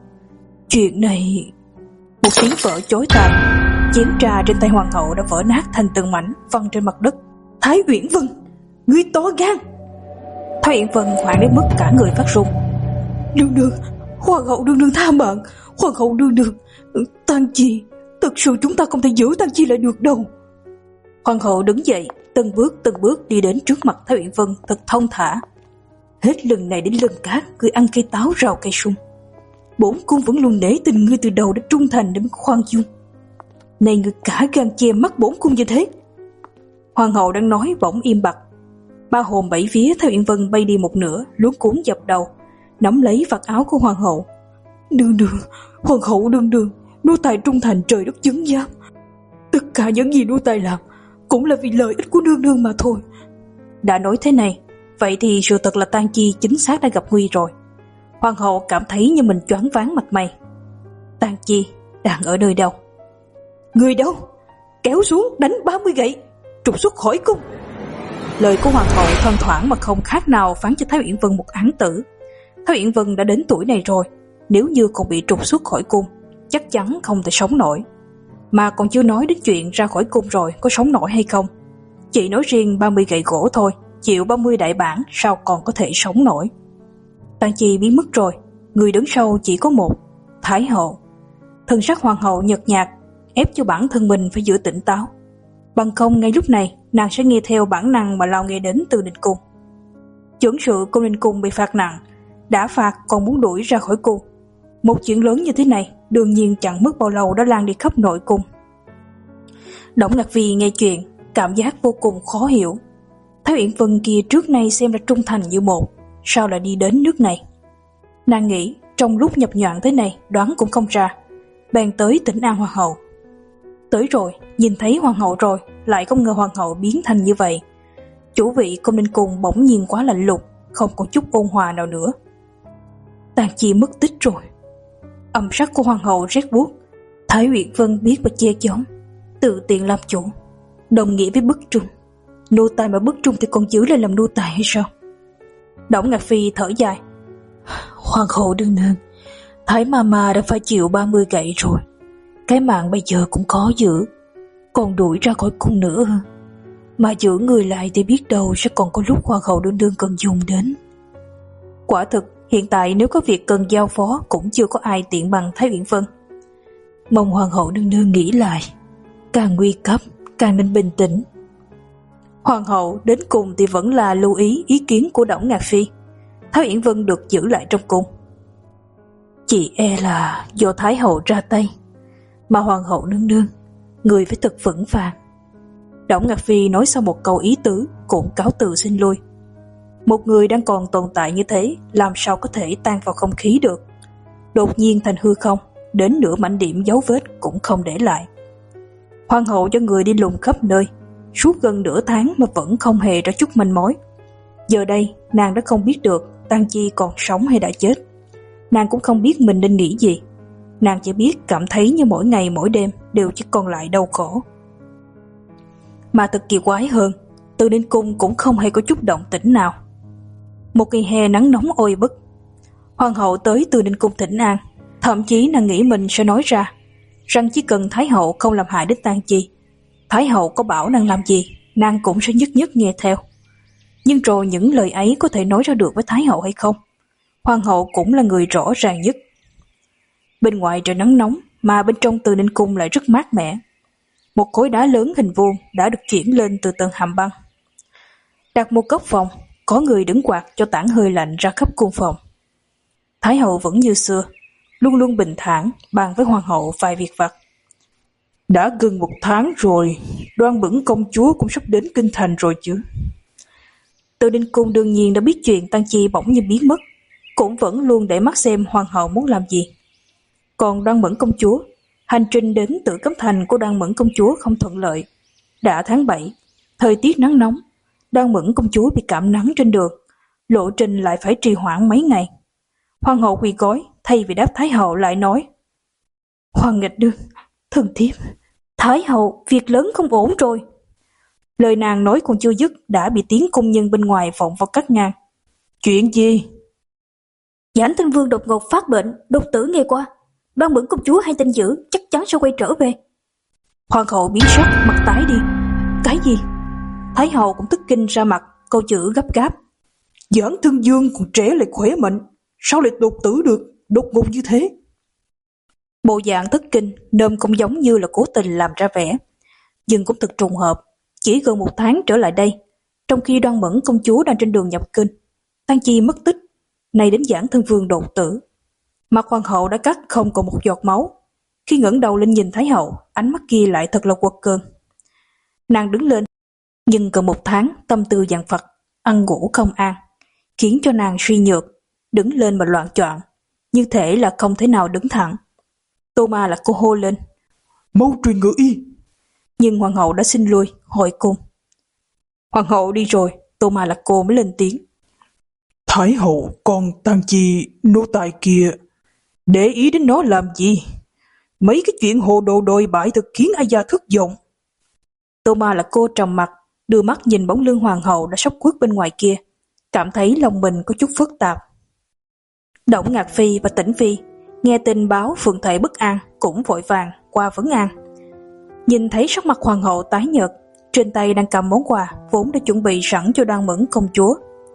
Speaker 1: Chuyện này... Một tiếng vỡ chối tai, chén trà trên tay hoàng hậu đã vỡ nát thành từng mảnh, văng trên mặt đất. Thái Uyển Vân, ngươi to gan! Thái Uyển Vân hoảng đến mức cả người phát run. Đương đương, hoàng hậu đương đương tha mạng, hoàng hậu đương đương, Tang Chi, thực sự chúng ta không thể giữ Tang Chi lại được đâu. Hoàng hậu đứng dậy, từng bước từng bước đi đến trước mặt Thái Uyển Vân thật thông thả. Hết lần này đến lần khác, ngươi ăn cây táo rào cây sung. Bổn cung vẫn luôn nể tình ngươi từ đầu đã trung thành đến khoan dung. Này ngươi cả gan che mắt bổn cung như thế. Hoàng hậu đang nói bỗng im bặt. Ba hồn bảy vía Thái Uyển Vân bay đi một nửa, luống cuống dập đầu, nắm lấy vạt áo của hoàng hậu. Đương đương, hoàng hậu đương đương, nô tài trung thành trời đất chứng giám. Tất cả những gì nô tài làm cũng là vì lợi ích của nương nương mà thôi. Đã nói thế này, vậy thì sự thật là Tang Chi chính xác đã gặp nguy rồi. Hoàng hậu cảm thấy như mình choáng váng mặt mày. Tang Chi đang ở nơi đâu? Người đâu? Kéo xuống đánh ba mươi gậy, trục xuất khỏi cung. Lời của hoàng hậu thoang thoảng mà không khác nào phán cho Thái Uyển Vân một án tử. Thái Uyển Vân đã đến tuổi này rồi, nếu như còn bị trục xuất khỏi cung, chắc chắn không thể sống nổi. Mà còn chưa nói đến chuyện ra khỏi cung rồi có sống nổi hay không. Chỉ nói riêng ba mươi gậy gỗ thôi, chịu ba mươi đại bản sao còn có thể sống nổi. Tang Chi biến mất rồi, người đứng sau chỉ có một, Thái hậu. Thân sắc hoàng hậu nhợt nhạt, ép cho bản thân mình phải giữ tỉnh táo. Bằng không ngay lúc này nàng sẽ nghe theo bản năng mà lao nghe đến từ Ninh Cung. Chưởng sự cung Ninh Cung bị phạt nặng, đã phạt còn muốn đuổi ra khỏi cung. Một chuyện lớn như thế này đương nhiên chẳng mất bao lâu đã lan đi khắp nội cung. Đổng Ngạc Phi nghe chuyện, cảm giác vô cùng khó hiểu. Thái Uyển Vân kia trước nay xem là trung thành như một, sao lại đi đến nước này? Nàng nghĩ trong lúc nhập nhoạng thế này đoán cũng không ra, bèn tới Tĩnh An hoàng hậu. Tới rồi, nhìn thấy hoàng hậu rồi, lại không ngờ hoàng hậu biến thành như vậy. Chủ vị cung Ninh Cung bỗng nhiên quá lạnh lùng, không còn chút ôn hòa nào nữa. Tang Chi mất tích rồi. Âm sắc của hoàng hậu rét buốt. Thái Uyển Vân biết và che giấu, tự tiện làm chủ, đồng nghĩa với bức trung. Nô tài mà bức trung thì còn giữ lại làm nô tài hay sao? Đổng Ngạc Phi thở dài. Hoàng hậu đương nương, Thái Mama đã phải chịu ba mươi gậy rồi, cái mạng bây giờ cũng khó giữ, còn đuổi ra khỏi cung nữa. Mà giữ người lại thì biết đâu sẽ còn có lúc hoàng hậu đương nương cần dùng đến. Quả thực hiện tại nếu có việc cần giao phó cũng chưa có ai tiện bằng Thái Uyển Vân. Mong hoàng hậu nương nương nghĩ lại, càng nguy cấp càng nên bình tĩnh. Hoàng hậu đến cùng thì vẫn là lưu ý ý kiến của Đổng Ngạc Phi. Thái Uyển Vân được giữ lại trong cung. Chỉ e là do Thái hậu ra tay, mà hoàng hậu nương nương, người phải thật vững vàng. Đổng Ngạc Phi nói sau một câu ý tứ cũng cáo từ xin lui. Một người đang còn tồn tại như thế làm sao có thể tan vào không khí được, đột nhiên thành hư không, đến nửa mảnh điểm dấu vết cũng không để lại. Hoàng hậu cho người đi lùng khắp nơi, suốt gần nửa tháng mà vẫn không hề ra chút manh mối. Giờ đây nàng đã không biết được Tang Chi còn sống hay đã chết. Nàng cũng không biết mình nên nghĩ gì. Nàng chỉ biết cảm thấy như mỗi ngày mỗi đêm đều chỉ còn lại đau khổ. Mà thật kỳ quái hơn, từ Ninh Cung cũng không hề có chút động tĩnh nào. Một ngày hè nắng nóng oi bức, hoàng hậu tới từ Ninh Cung thỉnh an. Thậm chí nàng nghĩ mình sẽ nói ra rằng chỉ cần Thái hậu không làm hại đến Tang Chi, Thái hậu có bảo nàng làm gì nàng cũng sẽ nhất nhất nghe theo. Nhưng rồi những lời ấy có thể nói ra được với Thái hậu hay không? Hoàng hậu cũng là người rõ ràng nhất. Bên ngoài trời nắng nóng, mà bên trong Từ Ninh Cung lại rất mát mẻ. Một khối đá lớn hình vuông đã được chuyển lên từ tầng hầm băng. Đặt một góc phòng, có người đứng quạt cho tản hơi lạnh ra khắp cung phòng. Thái hậu vẫn như xưa, luôn luôn bình thản bàn với hoàng hậu vài việc vặt. Đã gần một tháng rồi, Đoan Bửng công chúa cũng sắp đến kinh thành rồi chứ. Từ Ninh Cung đương nhiên đã biết chuyện Tang Chi bỗng nhiên biến mất, cũng vẫn luôn để mắt xem hoàng hậu muốn làm gì. Còn Đoan Mẫn công chúa, hành trình đến Tử Cấm Thành của Đoan Mẫn công chúa không thuận lợi. Đã tháng bảy, thời tiết nắng nóng, Đoan Mẫn công chúa bị cảm nắng trên đường, lộ trình lại phải trì hoãn mấy ngày. Hoàng hậu quỳ gối, thay vì đáp Thái hậu lại nói: Hoàng nghịch đương, thần thiếp. Thái hậu, việc lớn không ổn rồi. Lời nàng nói còn chưa dứt đã bị tiếng cung nhân bên ngoài vọng vào cắt ngang. Chuyện gì? Giản Thân Vương đột ngột phát bệnh, đột tử ngày qua. Đoan Mẫn công chúa hay tin dữ, chắc chắn sẽ quay trở về. Hoàng hậu biến sắc, mặt tái đi. Cái gì? Thái hậu cũng tức kinh ra mặt, câu chữ gấp gáp. Giản Thân Vương còn trẻ lại khỏe mạnh, sao lại đột tử được, đột ngột như thế? Bộ dạng thất kinh, nôm cũng giống như là cố tình làm ra vẻ, nhưng cũng thực trùng hợp. Chỉ gần một tháng trở lại đây, trong khi Đoan Mẫn công chúa đang trên đường nhập kinh, Tang Chi mất tích, nay đến Giản Thân Vương đột tử. Mặt hoàng hậu đã cắt không còn một giọt máu. Khi ngẩng đầu lên nhìn Thái hậu, ánh mắt kia lại thật là quật cường. Nàng đứng lên, nhưng gần một tháng tâm tư dằn vặt, ăn ngủ không an, khiến cho nàng suy nhược, đứng lên mà loạn choạng, như thể là không thể nào đứng thẳng. Tô Ma là cô hô lên: Mau truyền ngự y! Nhưng hoàng hậu đã xin lui, hồi cung. Hoàng hậu đi rồi, Tô Ma là cô mới lên tiếng: Thái hậu, con Tang Chi nô tài kia, để ý đến nó làm gì? Mấy cái chuyện hồ đồ đồi bại thực khiến ai gia thất vọng. Tô Ma là cô trầm mặt, đưa mắt nhìn bóng lưng hoàng hậu đã sắp khuất bên ngoài kia, cảm thấy lòng mình có chút phức tạp. Đổng Ngạc Phi và Tĩnh Phi nghe tin báo phượng thể bất an, cũng vội vàng qua vấn an. Nhìn thấy sắc mặt hoàng hậu tái nhợt, trên tay đang cầm món quà vốn đã chuẩn bị sẵn cho Đoan Mẫn công chúa.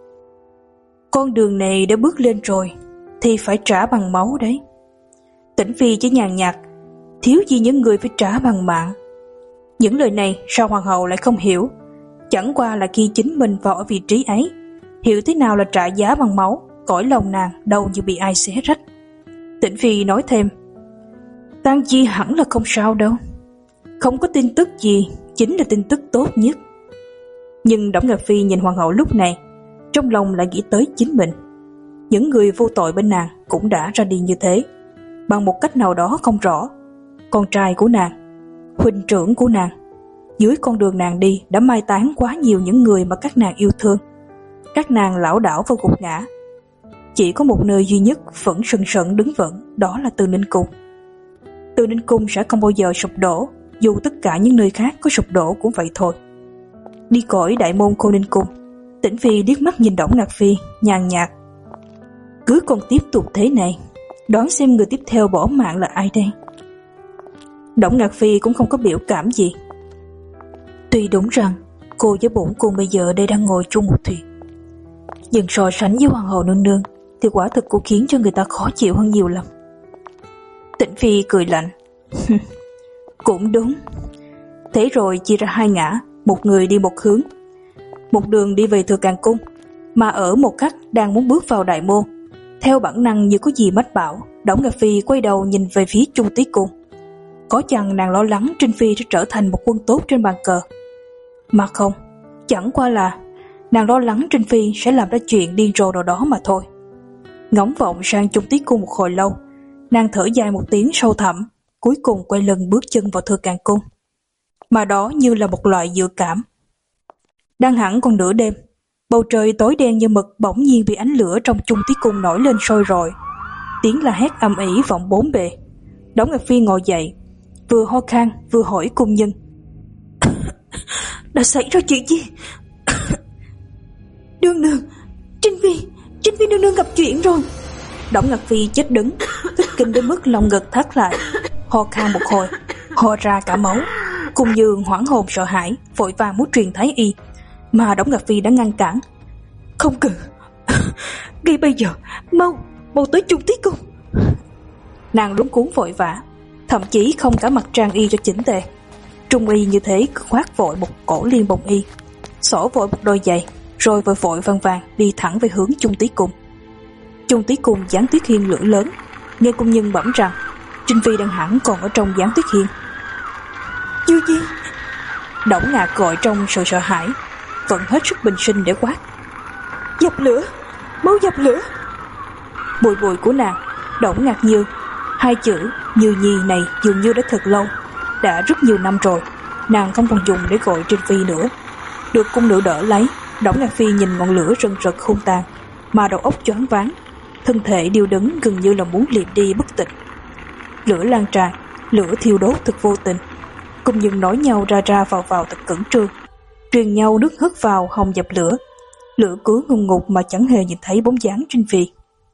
Speaker 1: Con đường này đã bước lên rồi, thì phải trả bằng máu đấy. Tĩnh Phi chỉ nhàn nhạt: Thiếu gì những người phải trả bằng mạng. Những lời này sao hoàng hậu lại không hiểu? Chẳng qua là khi chính mình vào ở vị trí ấy, hiểu thế nào là trả giá bằng máu, cõi lòng nàng đâu như bị ai xé rách. Tĩnh Phi nói thêm: Tang Chi hẳn là không sao đâu, không có tin tức gì chính là tin tức tốt nhất. Nhưng Đổng Ngạc Phi nhìn hoàng hậu lúc này, trong lòng lại nghĩ tới chính mình. Những người vô tội bên nàng cũng đã ra đi như thế, bằng một cách nào đó không rõ. Con trai của nàng, huynh trưởng của nàng, dưới con đường nàng đi đã mai táng quá nhiều những người mà các nàng yêu thương. Các nàng lảo đảo và gục ngã. Chỉ có một nơi duy nhất vẫn sừng sững đứng vững, đó là Từ Ninh Cung. Từ Ninh Cung sẽ không bao giờ sụp đổ, dù tất cả những nơi khác có sụp đổ cũng vậy thôi. Đi khỏi đại môn Cô Ninh Cung, Tĩnh Phi liếc mắt nhìn Đổng Ngạc Phi, nhàn nhạt: Cứ còn tiếp tục thế này, đoán xem người tiếp theo bỏ mạng là ai đây? Đổng Ngạc Phi cũng không có biểu cảm gì. Tuy đúng rằng cô với bổn cung bây giờ đây đang ngồi chung một thuyền, nhưng so sánh với hoàng hậu nương nương thì quả thực cô khiến cho người ta khó chịu hơn nhiều lắm. Tĩnh Phi cười lạnh: Cũng đúng. Thế rồi chia ra hai ngã, một người đi một hướng. Một đường đi về Thừa Càng Cung, mà ở một khắc đang muốn bước vào đại môn, theo bản năng như có gì mách bảo, Đổng Ngạc Phi quay đầu nhìn về phía Trung Tí Cung. Có chăng nàng lo lắng Trinh Phi sẽ trở thành một quân tốt trên bàn cờ? Mà không, chẳng qua là nàng lo lắng Trinh Phi sẽ làm ra chuyện điên rồ nào đó mà thôi. Ngóng vọng sang Trung Tí Cung một hồi lâu, nàng thở dài một tiếng sâu thẳm, cuối cùng quay lưng bước chân vào Thừa Càng Cung. Mà đó như là một loại dự cảm. Đang hẳn còn nửa đêm, bầu trời tối đen như mực bỗng nhiên bị ánh lửa trong Trung Tí Cung nổi lên sôi rọi. Tiếng la hét ầm ĩ vọng bốn bề. Đổng Ngạc Phi ngồi dậy, vừa ho khan vừa hỏi cung nhân: Đã xảy ra chuyện gì? Nương nương, Trinh Phi, Trinh Phi nương nương gặp chuyện rồi. Đổng Ngạc Phi chết đứng, tức kinh đến mức lòng ngực thắt lại, ho khan một hồi, ho ra cả máu. Cung Dương hoảng hồn sợ hãi, vội vàng muốn truyền thái y, mà Đổng Ngạc Phi đã ngăn cản. Không cần, ngay bây giờ, mau, mau tới Trung Tí Cung. Nàng luống cuống vội vã, thậm chí không cả mặc trang y cho chỉnh tề. Trung y như thế khoác vội một cổ liên bồng y, xỏ vội một đôi giày, rồi vội vội vàng vàng đi thẳng về hướng Trung Tí Cung. Trung Tí Cung Gián Tuyết Hiên lửa lớn, nghe cung nhân bẩm rằng Trinh Phi đang hẳn còn ở trong Gián Tuyết Hiên. Chưa gì? Đổng Ngạc gọi trong sự sợ hãi, vẫn hết sức bình sinh để quát: Dập lửa, mau dập lửa. Bùi bùi của nàng, Đổng Ngạc Như, hai chữ Như Nhi này dường như đã thật lâu, đã rất nhiều năm rồi, nàng không còn dùng để gọi Trinh Phi nữa. Được cung nữ đỡ lấy, Đổng Ngạc Phi nhìn ngọn lửa rần rật hung tàn mà đầu óc choáng váng, thân thể điêu đứng gần như là muốn liệm đi bất tỉnh. Lửa lan tràn, lửa thiêu đốt thật vô tình, cùng những nói nhau ra ra vào vào thật cẩn trương, truyền nhau nước hất vào hòng dập lửa. Lửa cứ ngùng ngục mà chẳng hề nhìn thấy bóng dáng Trinh Phi.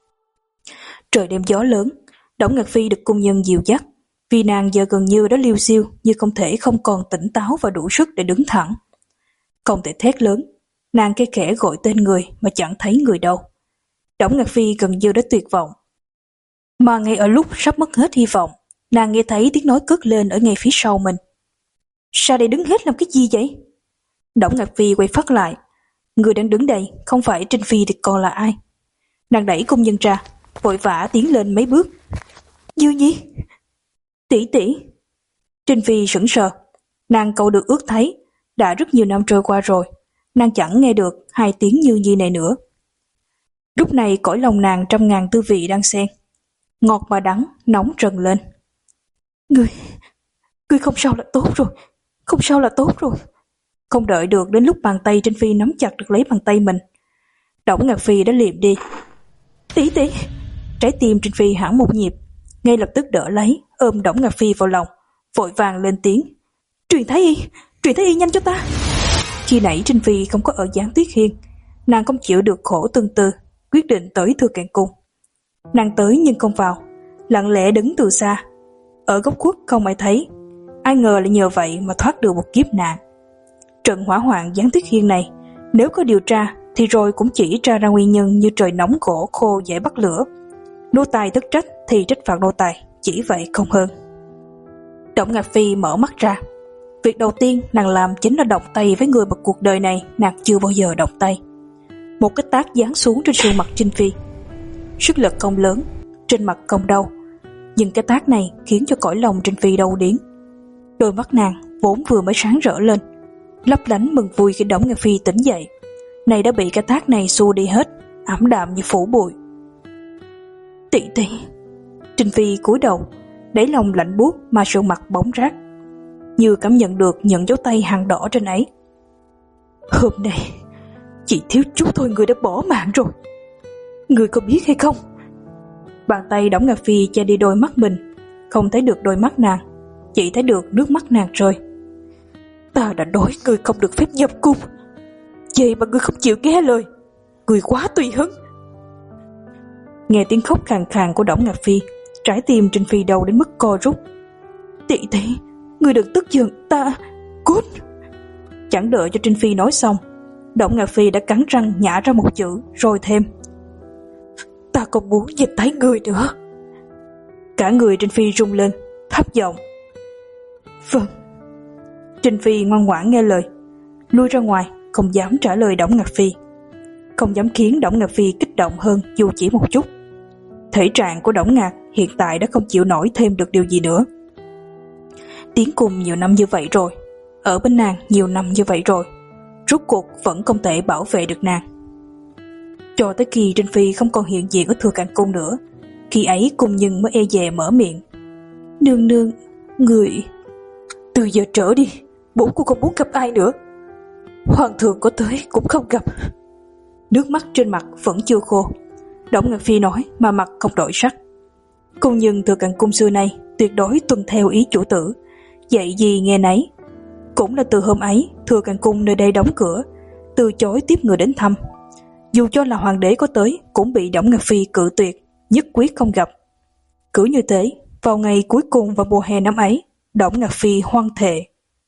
Speaker 1: Trời đêm gió lớn, Đổng Ngạc Phi được cung nhân dìu dắt, vì nàng giờ gần như đã liêu xiêu, như không thể không còn tỉnh táo và đủ sức để đứng thẳng. Không thể thét lớn, nàng khe khẽ gọi tên người mà chẳng thấy người đâu. Đổng Ngạc Phi gần như đã tuyệt vọng. Mà ngay ở lúc sắp mất hết hy vọng, nàng nghe thấy tiếng nói cất lên ở ngay phía sau mình. Sao đây đứng hết làm cái gì vậy? Đổng Ngạc Phi quay phát lại. Người đang đứng đây không phải Trinh Phi thì còn là ai? Nàng đẩy cung nhân ra, vội vã tiến lên mấy bước. Như Nhi, tỷ tỷ. Trinh Phi sững sờ. Nàng cầu được ước thấy, đã rất nhiều năm trôi qua rồi, nàng chẳng nghe được hai tiếng Như Nhi này nữa. Lúc này cõi lòng nàng trăm ngàn tư vị đang xen, ngọt mà đắng, nóng trần lên. Ngươi, ngươi không sao là tốt rồi, không sao là tốt rồi. Không đợi được đến lúc bàn tay Trinh Phi nắm chặt được lấy bàn tay mình, Đổng Ngạc Phi đã liệm đi. Tỷ tỷ. Trái tim Trinh Phi hẳn một nhịp, ngay lập tức đỡ lấy, ôm Đổng Ngạc Phi vào lòng, vội vàng lên tiếng. Truyền Thái Y, truyền Thái Y nhanh cho ta. Khi nãy Trinh Phi không có ở Giáng Tuyết Hiên, nàng không chịu được khổ tương tư, quyết định tới Thừa Càn Cung. Nàng tới nhưng không vào, lặng lẽ đứng từ xa, ở góc khuất không ai thấy. Ai ngờ lại nhờ vậy mà thoát được một kiếp nạn. Trận hỏa hoạn Giáng Tuyết Hiên này, nếu có điều tra thì rồi cũng chỉ tra ra nguyên nhân như trời nóng gỗ khô dễ bắt lửa. Nô tài thất trách thì trách phạt nô tài, chỉ vậy không hơn. Đổng Ngạc Phi mở mắt ra. Việc đầu tiên nàng làm chính là động tay với người mà cuộc đời này nàng chưa bao giờ động tay. Một cái tát giáng xuống trên sườn mặt Trinh Phi. Sức lực không lớn, trên mặt không đau, nhưng cái tát này khiến cho cõi lòng Trinh Phi đau điếng. Đôi mắt nàng vốn vừa mới sáng rỡ lên, lấp lánh mừng vui khi Đổng Ngạc Phi tỉnh dậy, này đã bị cái tát này xua đi hết, ảm đạm như phủ bụi. Tỷ tỷ. Trinh Phi cúi đầu, đáy lòng lạnh buốt mà sườn mặt bóng rát, như cảm nhận được những dấu tay hằn đỏ trên ấy. Hôm nay chỉ thiếu chút thôi người đã bỏ mạng rồi. Người có biết hay không? Bàn tay Đổng Ngạc Phi che đi đôi mắt mình, không thấy được đôi mắt nàng, chỉ thấy được nước mắt nàng rơi. Ta đã nói người không được phép nhập cung, vậy mà ngươi không chịu nghe lời. Ngươi quá tùy hứng. Nghe tiếng khóc khàn khàn của Đổng Ngạc Phi, trái tim Trinh Phi đau đến mức co rút. Tỷ tỷ, ngươi đừng tức giận, ta... Cút. Chẳng đợi cho Trinh Phi nói xong, Đổng Ngạc Phi đã cắn răng nhả ra một chữ, rồi thêm. Ta không muốn nhìn thấy người nữa. Cả người Trinh Phi rung lên, thấp giọng. Vâng. Trinh Phi ngoan ngoãn nghe lời, lui ra ngoài, không dám trả lời Đổng Ngạc Phi, không dám khiến Đổng Ngạc Phi kích động hơn dù chỉ một chút. Thể trạng của Đổng Ngạc hiện tại đã không chịu nổi thêm được điều gì nữa. Tiến cùng nhiều năm như vậy rồi, ở bên nàng nhiều năm như vậy rồi, rốt cuộc vẫn không thể bảo vệ được nàng. Cho tới khi Trinh Phi không còn hiện diện ở Thừa Càn Cung nữa, khi ấy cung nhân mới e dè mở miệng. Nương nương, người... Từ giờ trở đi, bổn cô không muốn gặp ai nữa. Hoàng thượng có tới cũng không gặp. Nước mắt trên mặt vẫn chưa khô, Đổng Ngạc Phi nói mà mặt không đổi sắc. Cung nhân Thừa Càn Cung xưa nay tuyệt đối tuân theo ý chủ tử, dạy gì nghe nấy. Cũng là từ hôm ấy, Thừa Càn Cung nơi đây đóng cửa, từ chối tiếp người đến thăm. Dù cho là hoàng đế có tới, cũng bị Đổng Ngạc Phi cự tuyệt, nhất quyết không gặp. Cứ như thế, vào ngày cuối cùng vào mùa hè năm ấy, Đổng Ngạc Phi hoang thệ.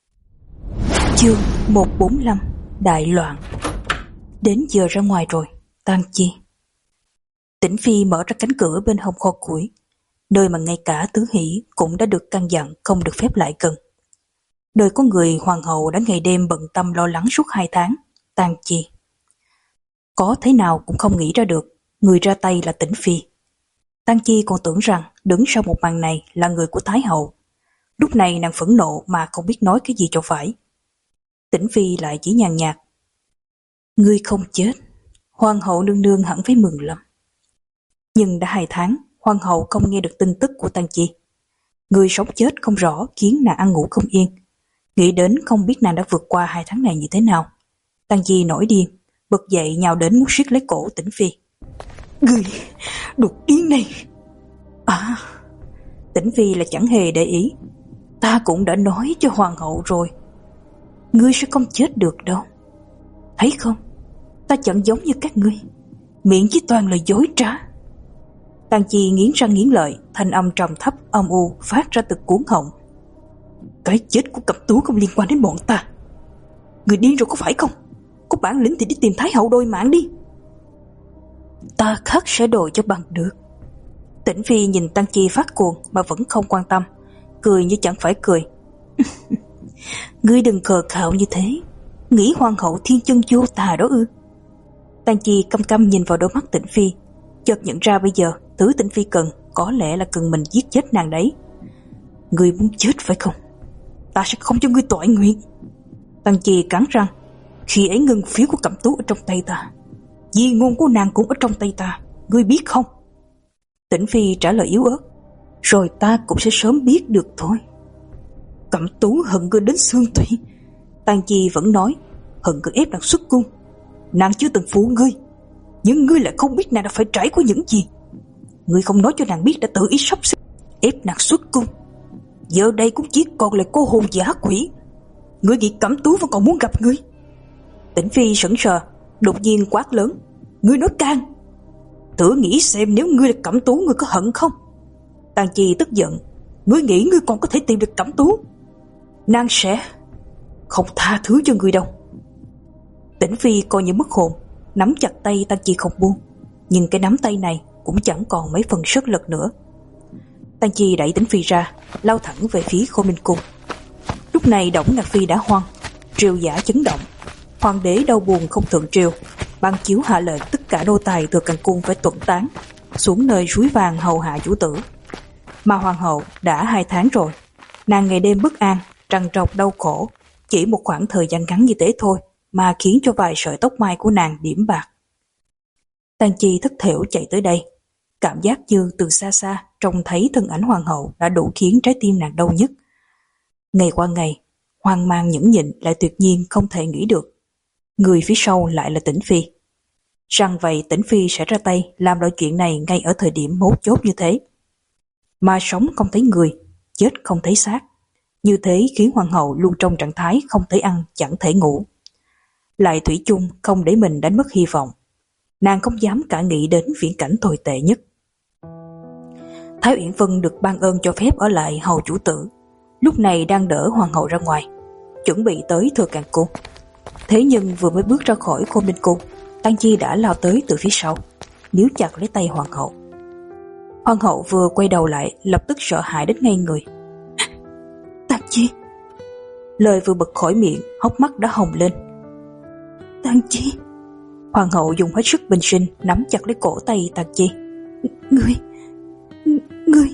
Speaker 1: Chương một trăm bốn mươi lăm. Đại loạn. Đến giờ ra ngoài rồi, tang chi. Tĩnh Phi mở ra cánh cửa bên hông kho củi, nơi mà ngay cả Tứ Hỷ cũng đã được căn dặn không được phép lại gần. Nơi có người hoàng hậu đã ngày đêm bận tâm lo lắng suốt hai tháng, tang chi. Có thế nào cũng không nghĩ ra được, người ra tay là Tĩnh Phi. Tang chi còn tưởng rằng đứng sau một màn này là người của Thái hậu. Lúc này nàng phẫn nộ mà không biết nói cái gì cho phải. Tĩnh Phi lại chỉ nhàn nhạt. Ngươi không chết, hoàng hậu nương nương hẳn phải mừng lắm. Nhưng đã hai tháng, hoàng hậu không nghe được tin tức của Tang chi. Người sống chết không rõ khiến nàng ăn ngủ không yên. Nghĩ đến không biết nàng đã vượt qua hai tháng này như thế nào. Tang chi nổi điên, bật dậy nhào đến muốn siết lấy cổ Tĩnh Phi. Người, đồ điên này! À, Tĩnh Phi là chẳng hề để ý. Ta cũng đã nói cho hoàng hậu rồi, ngươi sẽ không chết được đâu. Thấy không, ta chẳng giống như các ngươi, miệng chỉ toàn là dối trá. Tang Chi nghiến răng nghiến lợi, thanh âm trầm thấp âm u phát ra từ cuống họng. Cái chết của Cẩm Tú không liên quan đến bọn ta. Người điên rồi có phải không? Có bản lĩnh thì đi tìm Thái hậu đòi mạng đi. Ta khắc sẽ đòi cho bằng được. Tĩnh Phi nhìn Tang Chi phát cuồng mà vẫn không quan tâm, cười như chẳng phải cười. Ngươi đừng khờ khạo như thế, nghĩ hoàng hậu thiên chân vô tà đó ư? Tang Chi căm căm nhìn vào đôi mắt Tĩnh Phi, chợt nhận ra bây giờ thứ Tĩnh Phi cần có lẽ là cần mình giết chết nàng đấy. Ngươi muốn chết phải không? Ta sẽ không cho ngươi toại nguyện. Tang Chi cắn răng, khi ấy ngân phiếu của Cẩm Tú ở trong tay ta, di ngôn của nàng cũng ở trong tay ta, ngươi biết không? Tĩnh Phi trả lời yếu ớt, rồi ta cũng sẽ sớm biết được thôi. Cẩm Tú hận ngươi đến xương thủy. Tang Chi vẫn nói, hận ngươi ép nàng xuất cung. Nàng chưa từng phụ ngươi, nhưng ngươi lại không biết nàng đã phải trải qua những gì. Ngươi không nói cho nàng biết đã tự ý sắp xếp ép nàng xuất cung. Giờ đây cũng chỉ còn là cô hồn giả quỷ. Ngươi nghĩ Cẩm Tú vẫn còn muốn gặp ngươi? Tĩnh Phi sững sờ, đột nhiên quát lớn, ngươi nói can. Thử nghĩ xem nếu ngươi là Cẩm Tú, ngươi có hận không? Tang Chi tức giận, ngươi nghĩ ngươi còn có thể tìm được Cẩm Tú? Nàng sẽ không tha thứ cho ngươi đâu. Tĩnh Phi coi như mất hồn, nắm chặt tay Tang Chi không buông, nhưng cái nắm tay này cũng chẳng còn mấy phần sức lực nữa. Tang Chi đẩy Tĩnh Phi ra, lao thẳng về phía Khô Minh Cung. Lúc này Đổng Ngạc Phi đã hoang, triều giả chấn động. Hoàng đế đau buồn không thượng triều, ban chiếu hạ lệnh tất cả đô tài Thừa Càng Cung phải tuẫn tán, xuống nơi suối vàng hầu hạ chủ tử. Mà hoàng hậu đã hai tháng rồi, nàng ngày đêm bất an, trằn trọc đau khổ, chỉ một khoảng thời gian ngắn như thế thôi mà khiến cho vài sợi tóc mai của nàng điểm bạc. Tang Chi thất thểu chạy tới đây, cảm giác như từ xa xa trông thấy thân ảnh hoàng hậu đã đủ khiến trái tim nàng đau nhức. Ngày qua ngày, hoang mang nhẫn nhịn lại tuyệt nhiên không thể nghĩ được, người phía sau lại là Tĩnh Phi. Rằng vậy Tĩnh Phi sẽ ra tay làm loại chuyện này ngay ở thời điểm mấu chốt như thế. Mà sống không thấy người, chết không thấy xác, như thế khiến hoàng hậu luôn trong trạng thái không thể ăn chẳng thể ngủ. Lại thủy chung không để mình đánh mất hy vọng, nàng không dám cả nghĩ đến viễn cảnh tồi tệ nhất. Thái Uyển Vân được ban ơn cho phép ở lại hầu chủ tử, lúc này đang đỡ hoàng hậu ra ngoài, chuẩn bị tới Thừa Càng Cung. Thế nhưng vừa mới bước ra khỏi Khôn Ninh Cung, Tang Chi đã lao tới từ phía sau, níu chặt lấy tay hoàng hậu. Hoàng hậu vừa quay đầu lại, lập tức sợ hãi đến ngây người. Tang Chi! Lời vừa bật khỏi miệng, hốc mắt đã hồng lên. Tang Chi! Hoàng hậu dùng hết sức bình sinh nắm chặt lấy cổ tay Tang Chi. Ngươi! Ngươi!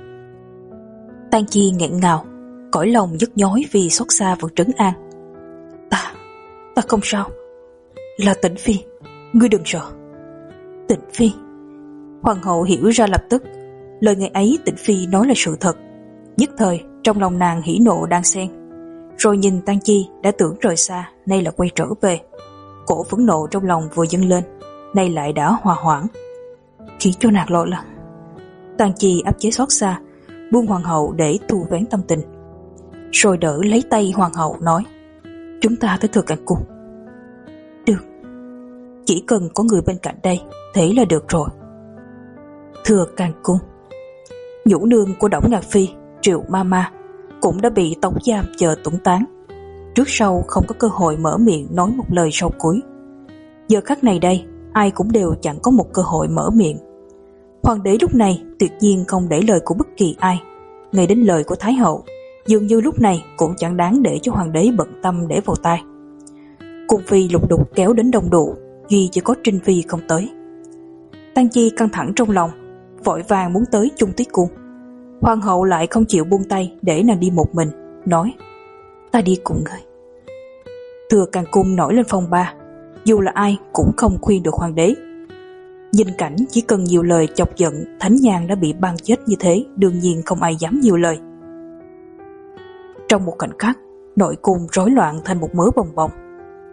Speaker 1: Tang Chi nghẹn ngào, cõi lòng nhức nhói vì xót xa vừa trấn an. Ta! Ta không sao. Là Tĩnh Phi, ngươi đừng sợ. Tĩnh Phi! Hoàng hậu hiểu ra lập tức, lời ngày ấy Tĩnh Phi nói là sự thật. Nhất thời trong lòng nàng hỉ nộ đan xen, rồi nhìn Tang Chi đã tưởng rời xa, nay là quay trở về. Cổ phẫn nộ trong lòng vừa dâng lên, nay lại đã hòa hoãn, khiến cho nàng lo lắng. Tang Chi áp chế xót xa, buông hoàng hậu để thu vén tâm tình, rồi đỡ lấy tay hoàng hậu nói, chúng ta tới Thừa Càng Cung. Được, chỉ cần có người bên cạnh đây, thế là được rồi. Thừa Càng Cung. Nhũ nương của Đổng Ngạc Phi, Triệu Mama, cũng đã bị tống giam chờ tuẫn tán, trước sau không có cơ hội mở miệng nói một lời sau cuối. Giờ khắc này đây, ai cũng đều chẳng có một cơ hội mở miệng. Hoàng đế lúc này tuyệt nhiên không để lời của bất kỳ ai, ngay đến lời của Thái hậu dường như lúc này cũng chẳng đáng để cho hoàng đế bận tâm để vào tai. Cung phi lục đục kéo đến đông đủ, duy chỉ có Trinh Phi không tới. Tang Chi căng thẳng trong lòng, vội vàng muốn tới chung tiết cung. Hoàng hậu lại không chịu buông tay để nàng đi một mình, nói, ta đi cùng ngươi. Thừa Càng Cung nổi lên phong ba, dù là ai cũng không khuyên được hoàng đế. Nhìn cảnh chỉ cần nhiều lời chọc giận thánh nhàn đã bị băng chết như thế, đương nhiên không ai dám nhiều lời. Trong một khoảnh khắc, nội cung rối loạn thành một mớ bồng bồng.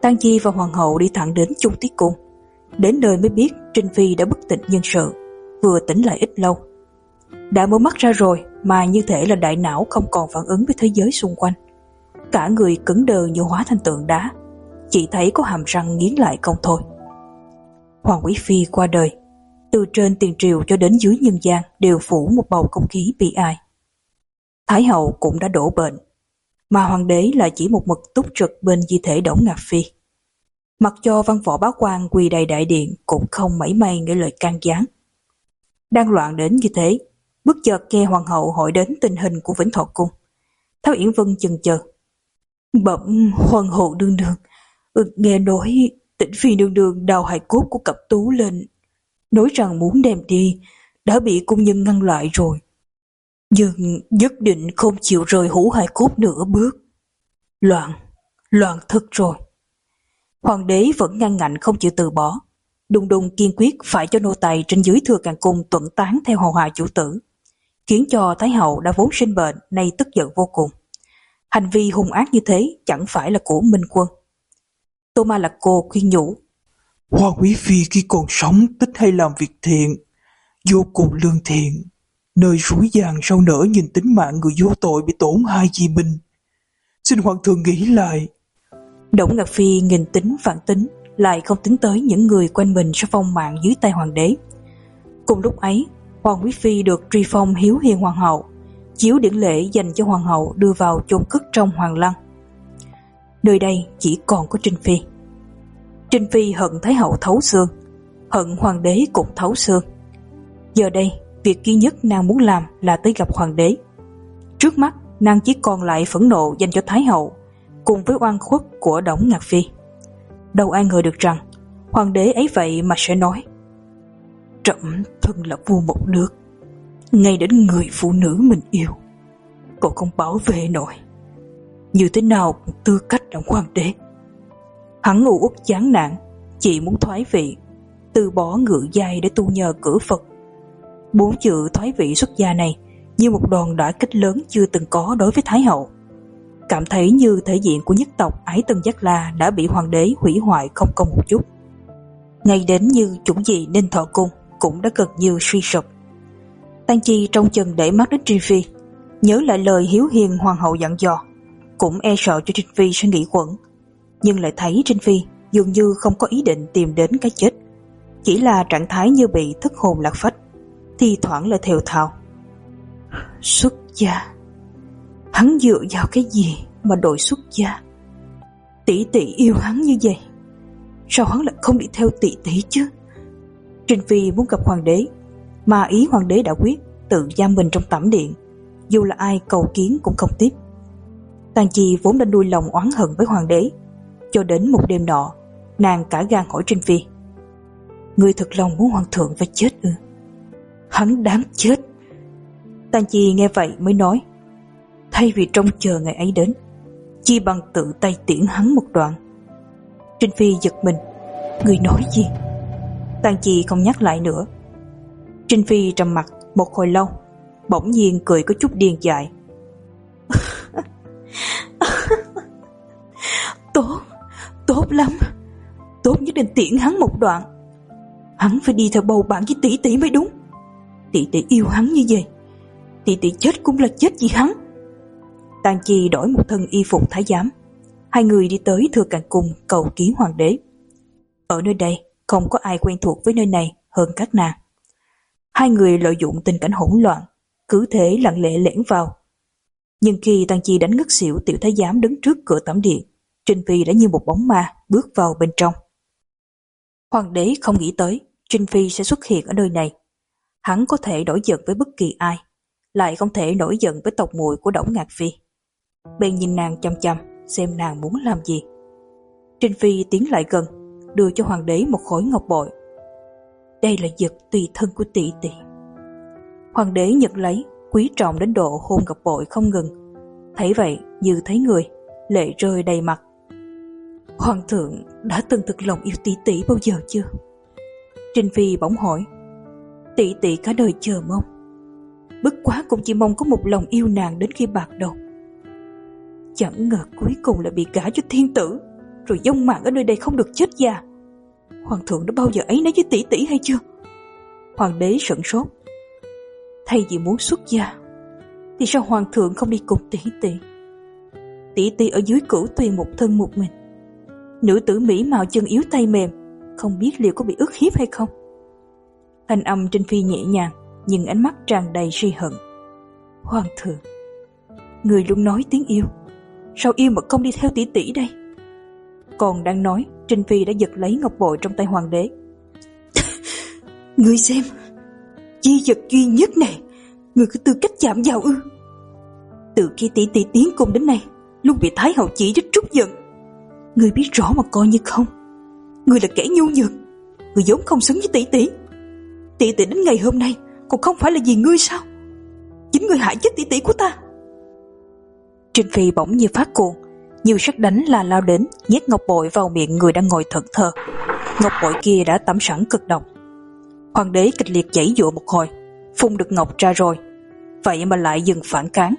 Speaker 1: Tang Chi và hoàng hậu đi thẳng đến Chung Tiết Cung. Đến nơi mới biết Trinh Phi đã bất tỉnh nhân sự, vừa tỉnh lại ít lâu. Đã mở mắt ra rồi mà như thể là đại não không còn phản ứng với thế giới xung quanh. Cả người cứng đờ như hóa thành tượng đá, chỉ thấy có hàm răng nghiến lại không thôi. Hoàng quý phi qua đời, từ trên tiền triều cho đến dưới nhân gian đều phủ một bầu không khí bi ai. Thái hậu cũng đã đổ bệnh, mà hoàng đế lại chỉ một mực túc trực bên di thể Đổng Ngạc Phi. Mặc cho văn võ bá quan quỳ đầy đại điện cũng không mảy may nghe lời can gián. Đang loạn đến như thế, bất chợt nghe hoàng hậu hỏi đến tình hình của Vĩnh Thọ Cung. Thái Yển Vân chần chờ: Bẩm hoàng hậu đương đương, ừ, nghe nói Tĩnh Phi đương đương đào hài cốt của Cẩm Tú lên, nói rằng muốn đem đi, đã bị cung nhân ngăn lại rồi, nhưng nhất định không chịu rời hũ hài cốt nửa bước. Loạn, loạn thật rồi. Hoàng đế vẫn ngăn ngạnh không chịu từ bỏ, đùng đùng kiên quyết phải cho nô tài trên dưới Thừa Càng Cung tuẫn tán theo hầu hạ chủ tử, khiến cho Thái hậu đã vốn sinh bệnh nay tức giận vô cùng. Hành vi hung ác như thế chẳng phải là của Minh Quân. Tô Ma Lạc Cô khuyên nhủ:
Speaker 2: Hoàng quý phi khi còn sống tích hay làm việc thiện, vô cùng lương thiện, nơi rủi vàng sau nở nhìn tính mạng người vô tội bị tổn hại vì mình. Xin hoàng thượng nghĩ lại.
Speaker 1: Đổng Ngạc Phi nghìn tính vạn tính, lại không tính tới những người quanh mình sẽ phong mạng dưới tay hoàng đế. Cùng lúc ấy, Hoàng quý phi được truy phong hiếu hiền hoàng hậu, chiếu điển lễ dành cho hoàng hậu đưa vào chôn cất trong hoàng lăng. Nơi đây chỉ còn có Trinh Phi. Trinh Phi hận Thái hậu thấu xương, hận hoàng đế cũng thấu xương. Giờ đây, việc duy nhất nàng muốn làm là tới gặp hoàng đế. Trước mắt, nàng chỉ còn lại phẫn nộ dành cho Thái hậu, cùng với oan khuất của Đổng Ngạc Phi. Đâu ai ngờ được rằng, hoàng đế ấy vậy mà sẽ nói: Trẫm thân là vua một nước, ngay đến người phụ nữ mình yêu cậu không bảo vệ nổi, như thế nào cũng tư cách làm hoàng đế. Hắn u uất chán nản, chỉ muốn thoái vị, từ bỏ ngự giai để tu nhờ cửa Phật. Bốn chữ thoái vị xuất gia này như một đòn đả kích lớn chưa từng có đối với Thái hậu. Cảm thấy như thể diện của nhất tộc Ái Tân Giác La đã bị hoàng đế hủy hoại không công một chút. Ngay đến như chủng dị Ninh Thọ Cung cũng đã gần như suy sụp. Tang Chi trong chừng để mắt đến Trinh Phi, nhớ lại lời hiếu hiền hoàng hậu dặn dò, cũng e sợ cho Trinh Phi sẽ nghĩ quẩn, nhưng lại thấy Trinh Phi dường như không có ý định tìm đến cái chết, chỉ là trạng thái như bị thất hồn lạc phách, thì thoảng lại thều thào: Xuất gia? Hắn dựa vào cái gì mà đổi xuất gia? Tỷ tỷ yêu hắn như vậy, sao hắn lại không đi theo tỷ tỷ chứ? Trinh Phi muốn gặp hoàng đế, mà ý hoàng đế đã quyết tự giam mình trong tẩm điện, dù là ai cầu kiến cũng không tiếp. Tang Chi vốn đã nuôi lòng oán hận với hoàng đế, cho đến một đêm nọ, nàng cả gan hỏi Trinh Phi: Ngươi thật lòng muốn hoàng thượng phải chết ư? Hắn đáng chết. Tang Chi nghe vậy mới nói: Thay vì trông chờ ngày ấy đến, chi bằng tự tay tiễn hắn một đoạn. Trinh Phi giật mình: Ngươi nói gì? Tang Chi không nhắc lại nữa. Trinh Phi trầm mặt một hồi lâu, bỗng nhiên cười có chút điên dại: Tốt, tốt lắm, tốt nhất định tiễn hắn một đoạn. Hắn phải đi theo bầu bạn với tỷ tỷ mới đúng. Tỷ tỷ yêu hắn như vậy, tỷ tỷ chết cũng là chết vì hắn. Tang Chi đổi một thân y phục thái giám, hai người đi tới Thừa Càng Cung cầu kiến hoàng đế. Ở nơi đây không có ai quen thuộc với nơi này hơn các nàng. Hai người lợi dụng tình cảnh hỗn loạn, cứ thế lặng lẽ lẻn vào. Nhưng khi Tang Chi đánh ngất xỉu tiểu thái giám đứng trước cửa tẩm điện, Trinh Phi đã như một bóng ma bước vào bên trong. Hoàng đế không nghĩ tới Trinh Phi sẽ xuất hiện ở nơi này. Hắn có thể nổi giận với bất kỳ ai, lại không thể nổi giận với tộc muội của Đổng Ngạc Phi. Bèn nhìn nàng chăm chăm, xem nàng muốn làm gì. Trinh Phi tiến lại gần, đưa cho hoàng đế một khối ngọc bội. Đây là vật tùy thân của tỷ tỷ. Hoàng đế nhận lấy, quý trọng đến độ hôn ngọc bội không ngừng. Thấy vậy như thấy người, lệ rơi đầy mặt. Hoàng thượng đã từng thực lòng yêu tỷ tỷ bao giờ chưa? Trinh Phi bỗng hỏi. Tỷ tỷ cả đời chờ mong, bất quá cũng chỉ mong có một lòng yêu nàng đến khi bạc đầu. Chẳng ngờ cuối cùng lại bị gả cho thiên tử. rồi vong mạng ở nơi đây không được chết già. Hoàng thượng đã bao giờ ấy nói với tỷ tỷ hay chưa? Hoàng đế sửng sốt. Thay vì muốn xuất gia thì sao hoàng thượng không đi cùng tỷ tỷ? Tỷ tỷ ở dưới Cửu Tuyền một thân một mình, nữ tử mỹ mạo chân yếu tay mềm, không biết liệu có bị ức hiếp hay không. Thanh âm Trinh Phi nhẹ nhàng, nhưng ánh mắt tràn đầy suy hận. Hoàng thượng, người luôn nói tiếng yêu, sao yêu mà không đi theo tỷ tỷ đây? Còn đang nói, Trinh Phi đã giật lấy ngọc bội trong tay hoàng đế. Ngươi xem, chi vật duy nhất này, ngươi có tư cách chạm vào ư? Từ khi tỷ tỷ tiến cung đến nay, luôn bị Thái hậu chỉ rất trút giận. Ngươi biết rõ mà coi như không. Ngươi là kẻ nhu nhược, ngươi vốn không xứng với tỷ tỷ. Tỷ tỷ đến ngày hôm nay còn không phải là vì ngươi sao? Chính ngươi hại chết tỷ tỷ của ta. Trinh Phi bỗng như phát cuồng, như sét đánh là lao đến, nhét ngọc bội vào miệng người đang ngồi thẫn thờ. Ngọc bội kia đã tẩm sẵn cực độc. Hoàng đế kịch liệt giãy giụa một hồi, phun được ngọc ra rồi, vậy mà lại dừng phản kháng.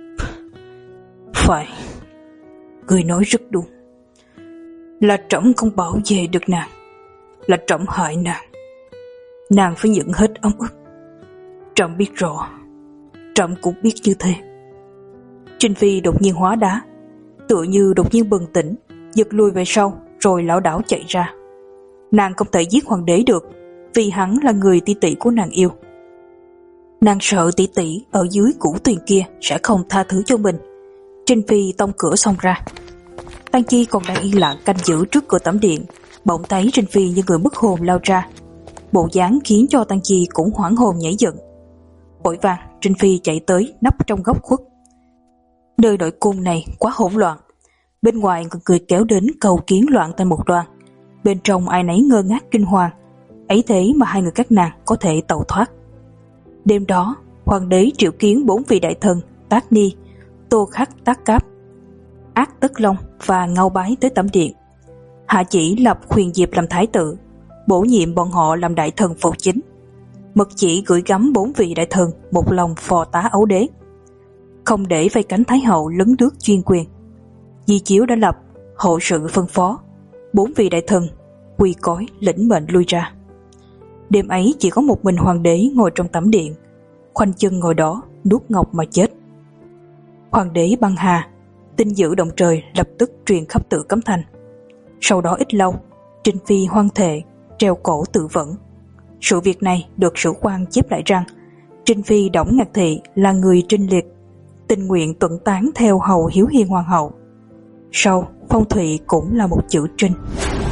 Speaker 1: Phải, người nói rất đúng. Là trẫm không bảo vệ được nàng, là trẫm hại nàng. Nàng phải nhận hết ấm ức. Trẫm biết rõ, trẫm cũng biết như thế. Trinh Phi đột nhiên hóa đá, tựa như đột nhiên bừng tỉnh, giật lùi về sau rồi lảo đảo chạy ra. Nàng không thể giết hoàng đế được, vì hắn là người tỷ tỷ của nàng yêu. Nàng sợ tỷ tỷ ở dưới Cửu Tuyền kia sẽ không tha thứ cho mình. Trinh Phi tông cửa xông ra. Tang Chi còn đang yên lặng canh giữ trước cửa tẩm điện, bỗng thấy Trinh Phi như người mất hồn lao ra. Bộ dáng khiến cho Tang Chi cũng hoảng hồn nhảy dựng. Vội vàng Trinh Phi chạy tới nấp trong góc khuất. Nơi đội cung này quá hỗn loạn, bên ngoài còn người kéo đến cầu kiến loạn thành một đoàn, bên trong ai nấy ngơ ngác kinh hoàng, ấy thế mà hai người các nàng có thể tẩu thoát. Đêm đó, hoàng đế triệu kiến bốn vị đại thần Tác Ni, Tô Khắc Tác Cáp, Ác Tất Long và Ngao Bái tới tẩm điện. Hạ chỉ lập Khuyền Diệp làm thái tử, bổ nhiệm bọn họ làm đại thần phụ chính. Mật chỉ gửi gắm bốn vị đại thần một lòng phò tá ấu đế, không để vây cánh thái hậu lấn lướt chuyên quyền. Di chiếu đã lập, hộ sự phân phó, bốn vị đại thần quy cói lĩnh mệnh lui ra. Đêm ấy chỉ có một mình hoàng đế ngồi trong tẩm điện, khoanh chân ngồi đó nuốt ngọc mà chết. Hoàng đế băng hà, tin dữ động trời lập tức truyền khắp Tử Cấm Thành. Sau đó ít lâu, Trinh Phi hoan thệ treo cổ tự vẫn. Sự việc này được sử quan chép lại rằng Trinh Phi Đổng Ngạc Thị là người trinh liệt, tình nguyện tuẫn tán theo hầu Hiếu Hiên hoàng hậu. Sau, phong thủy cũng là một chữ trinh.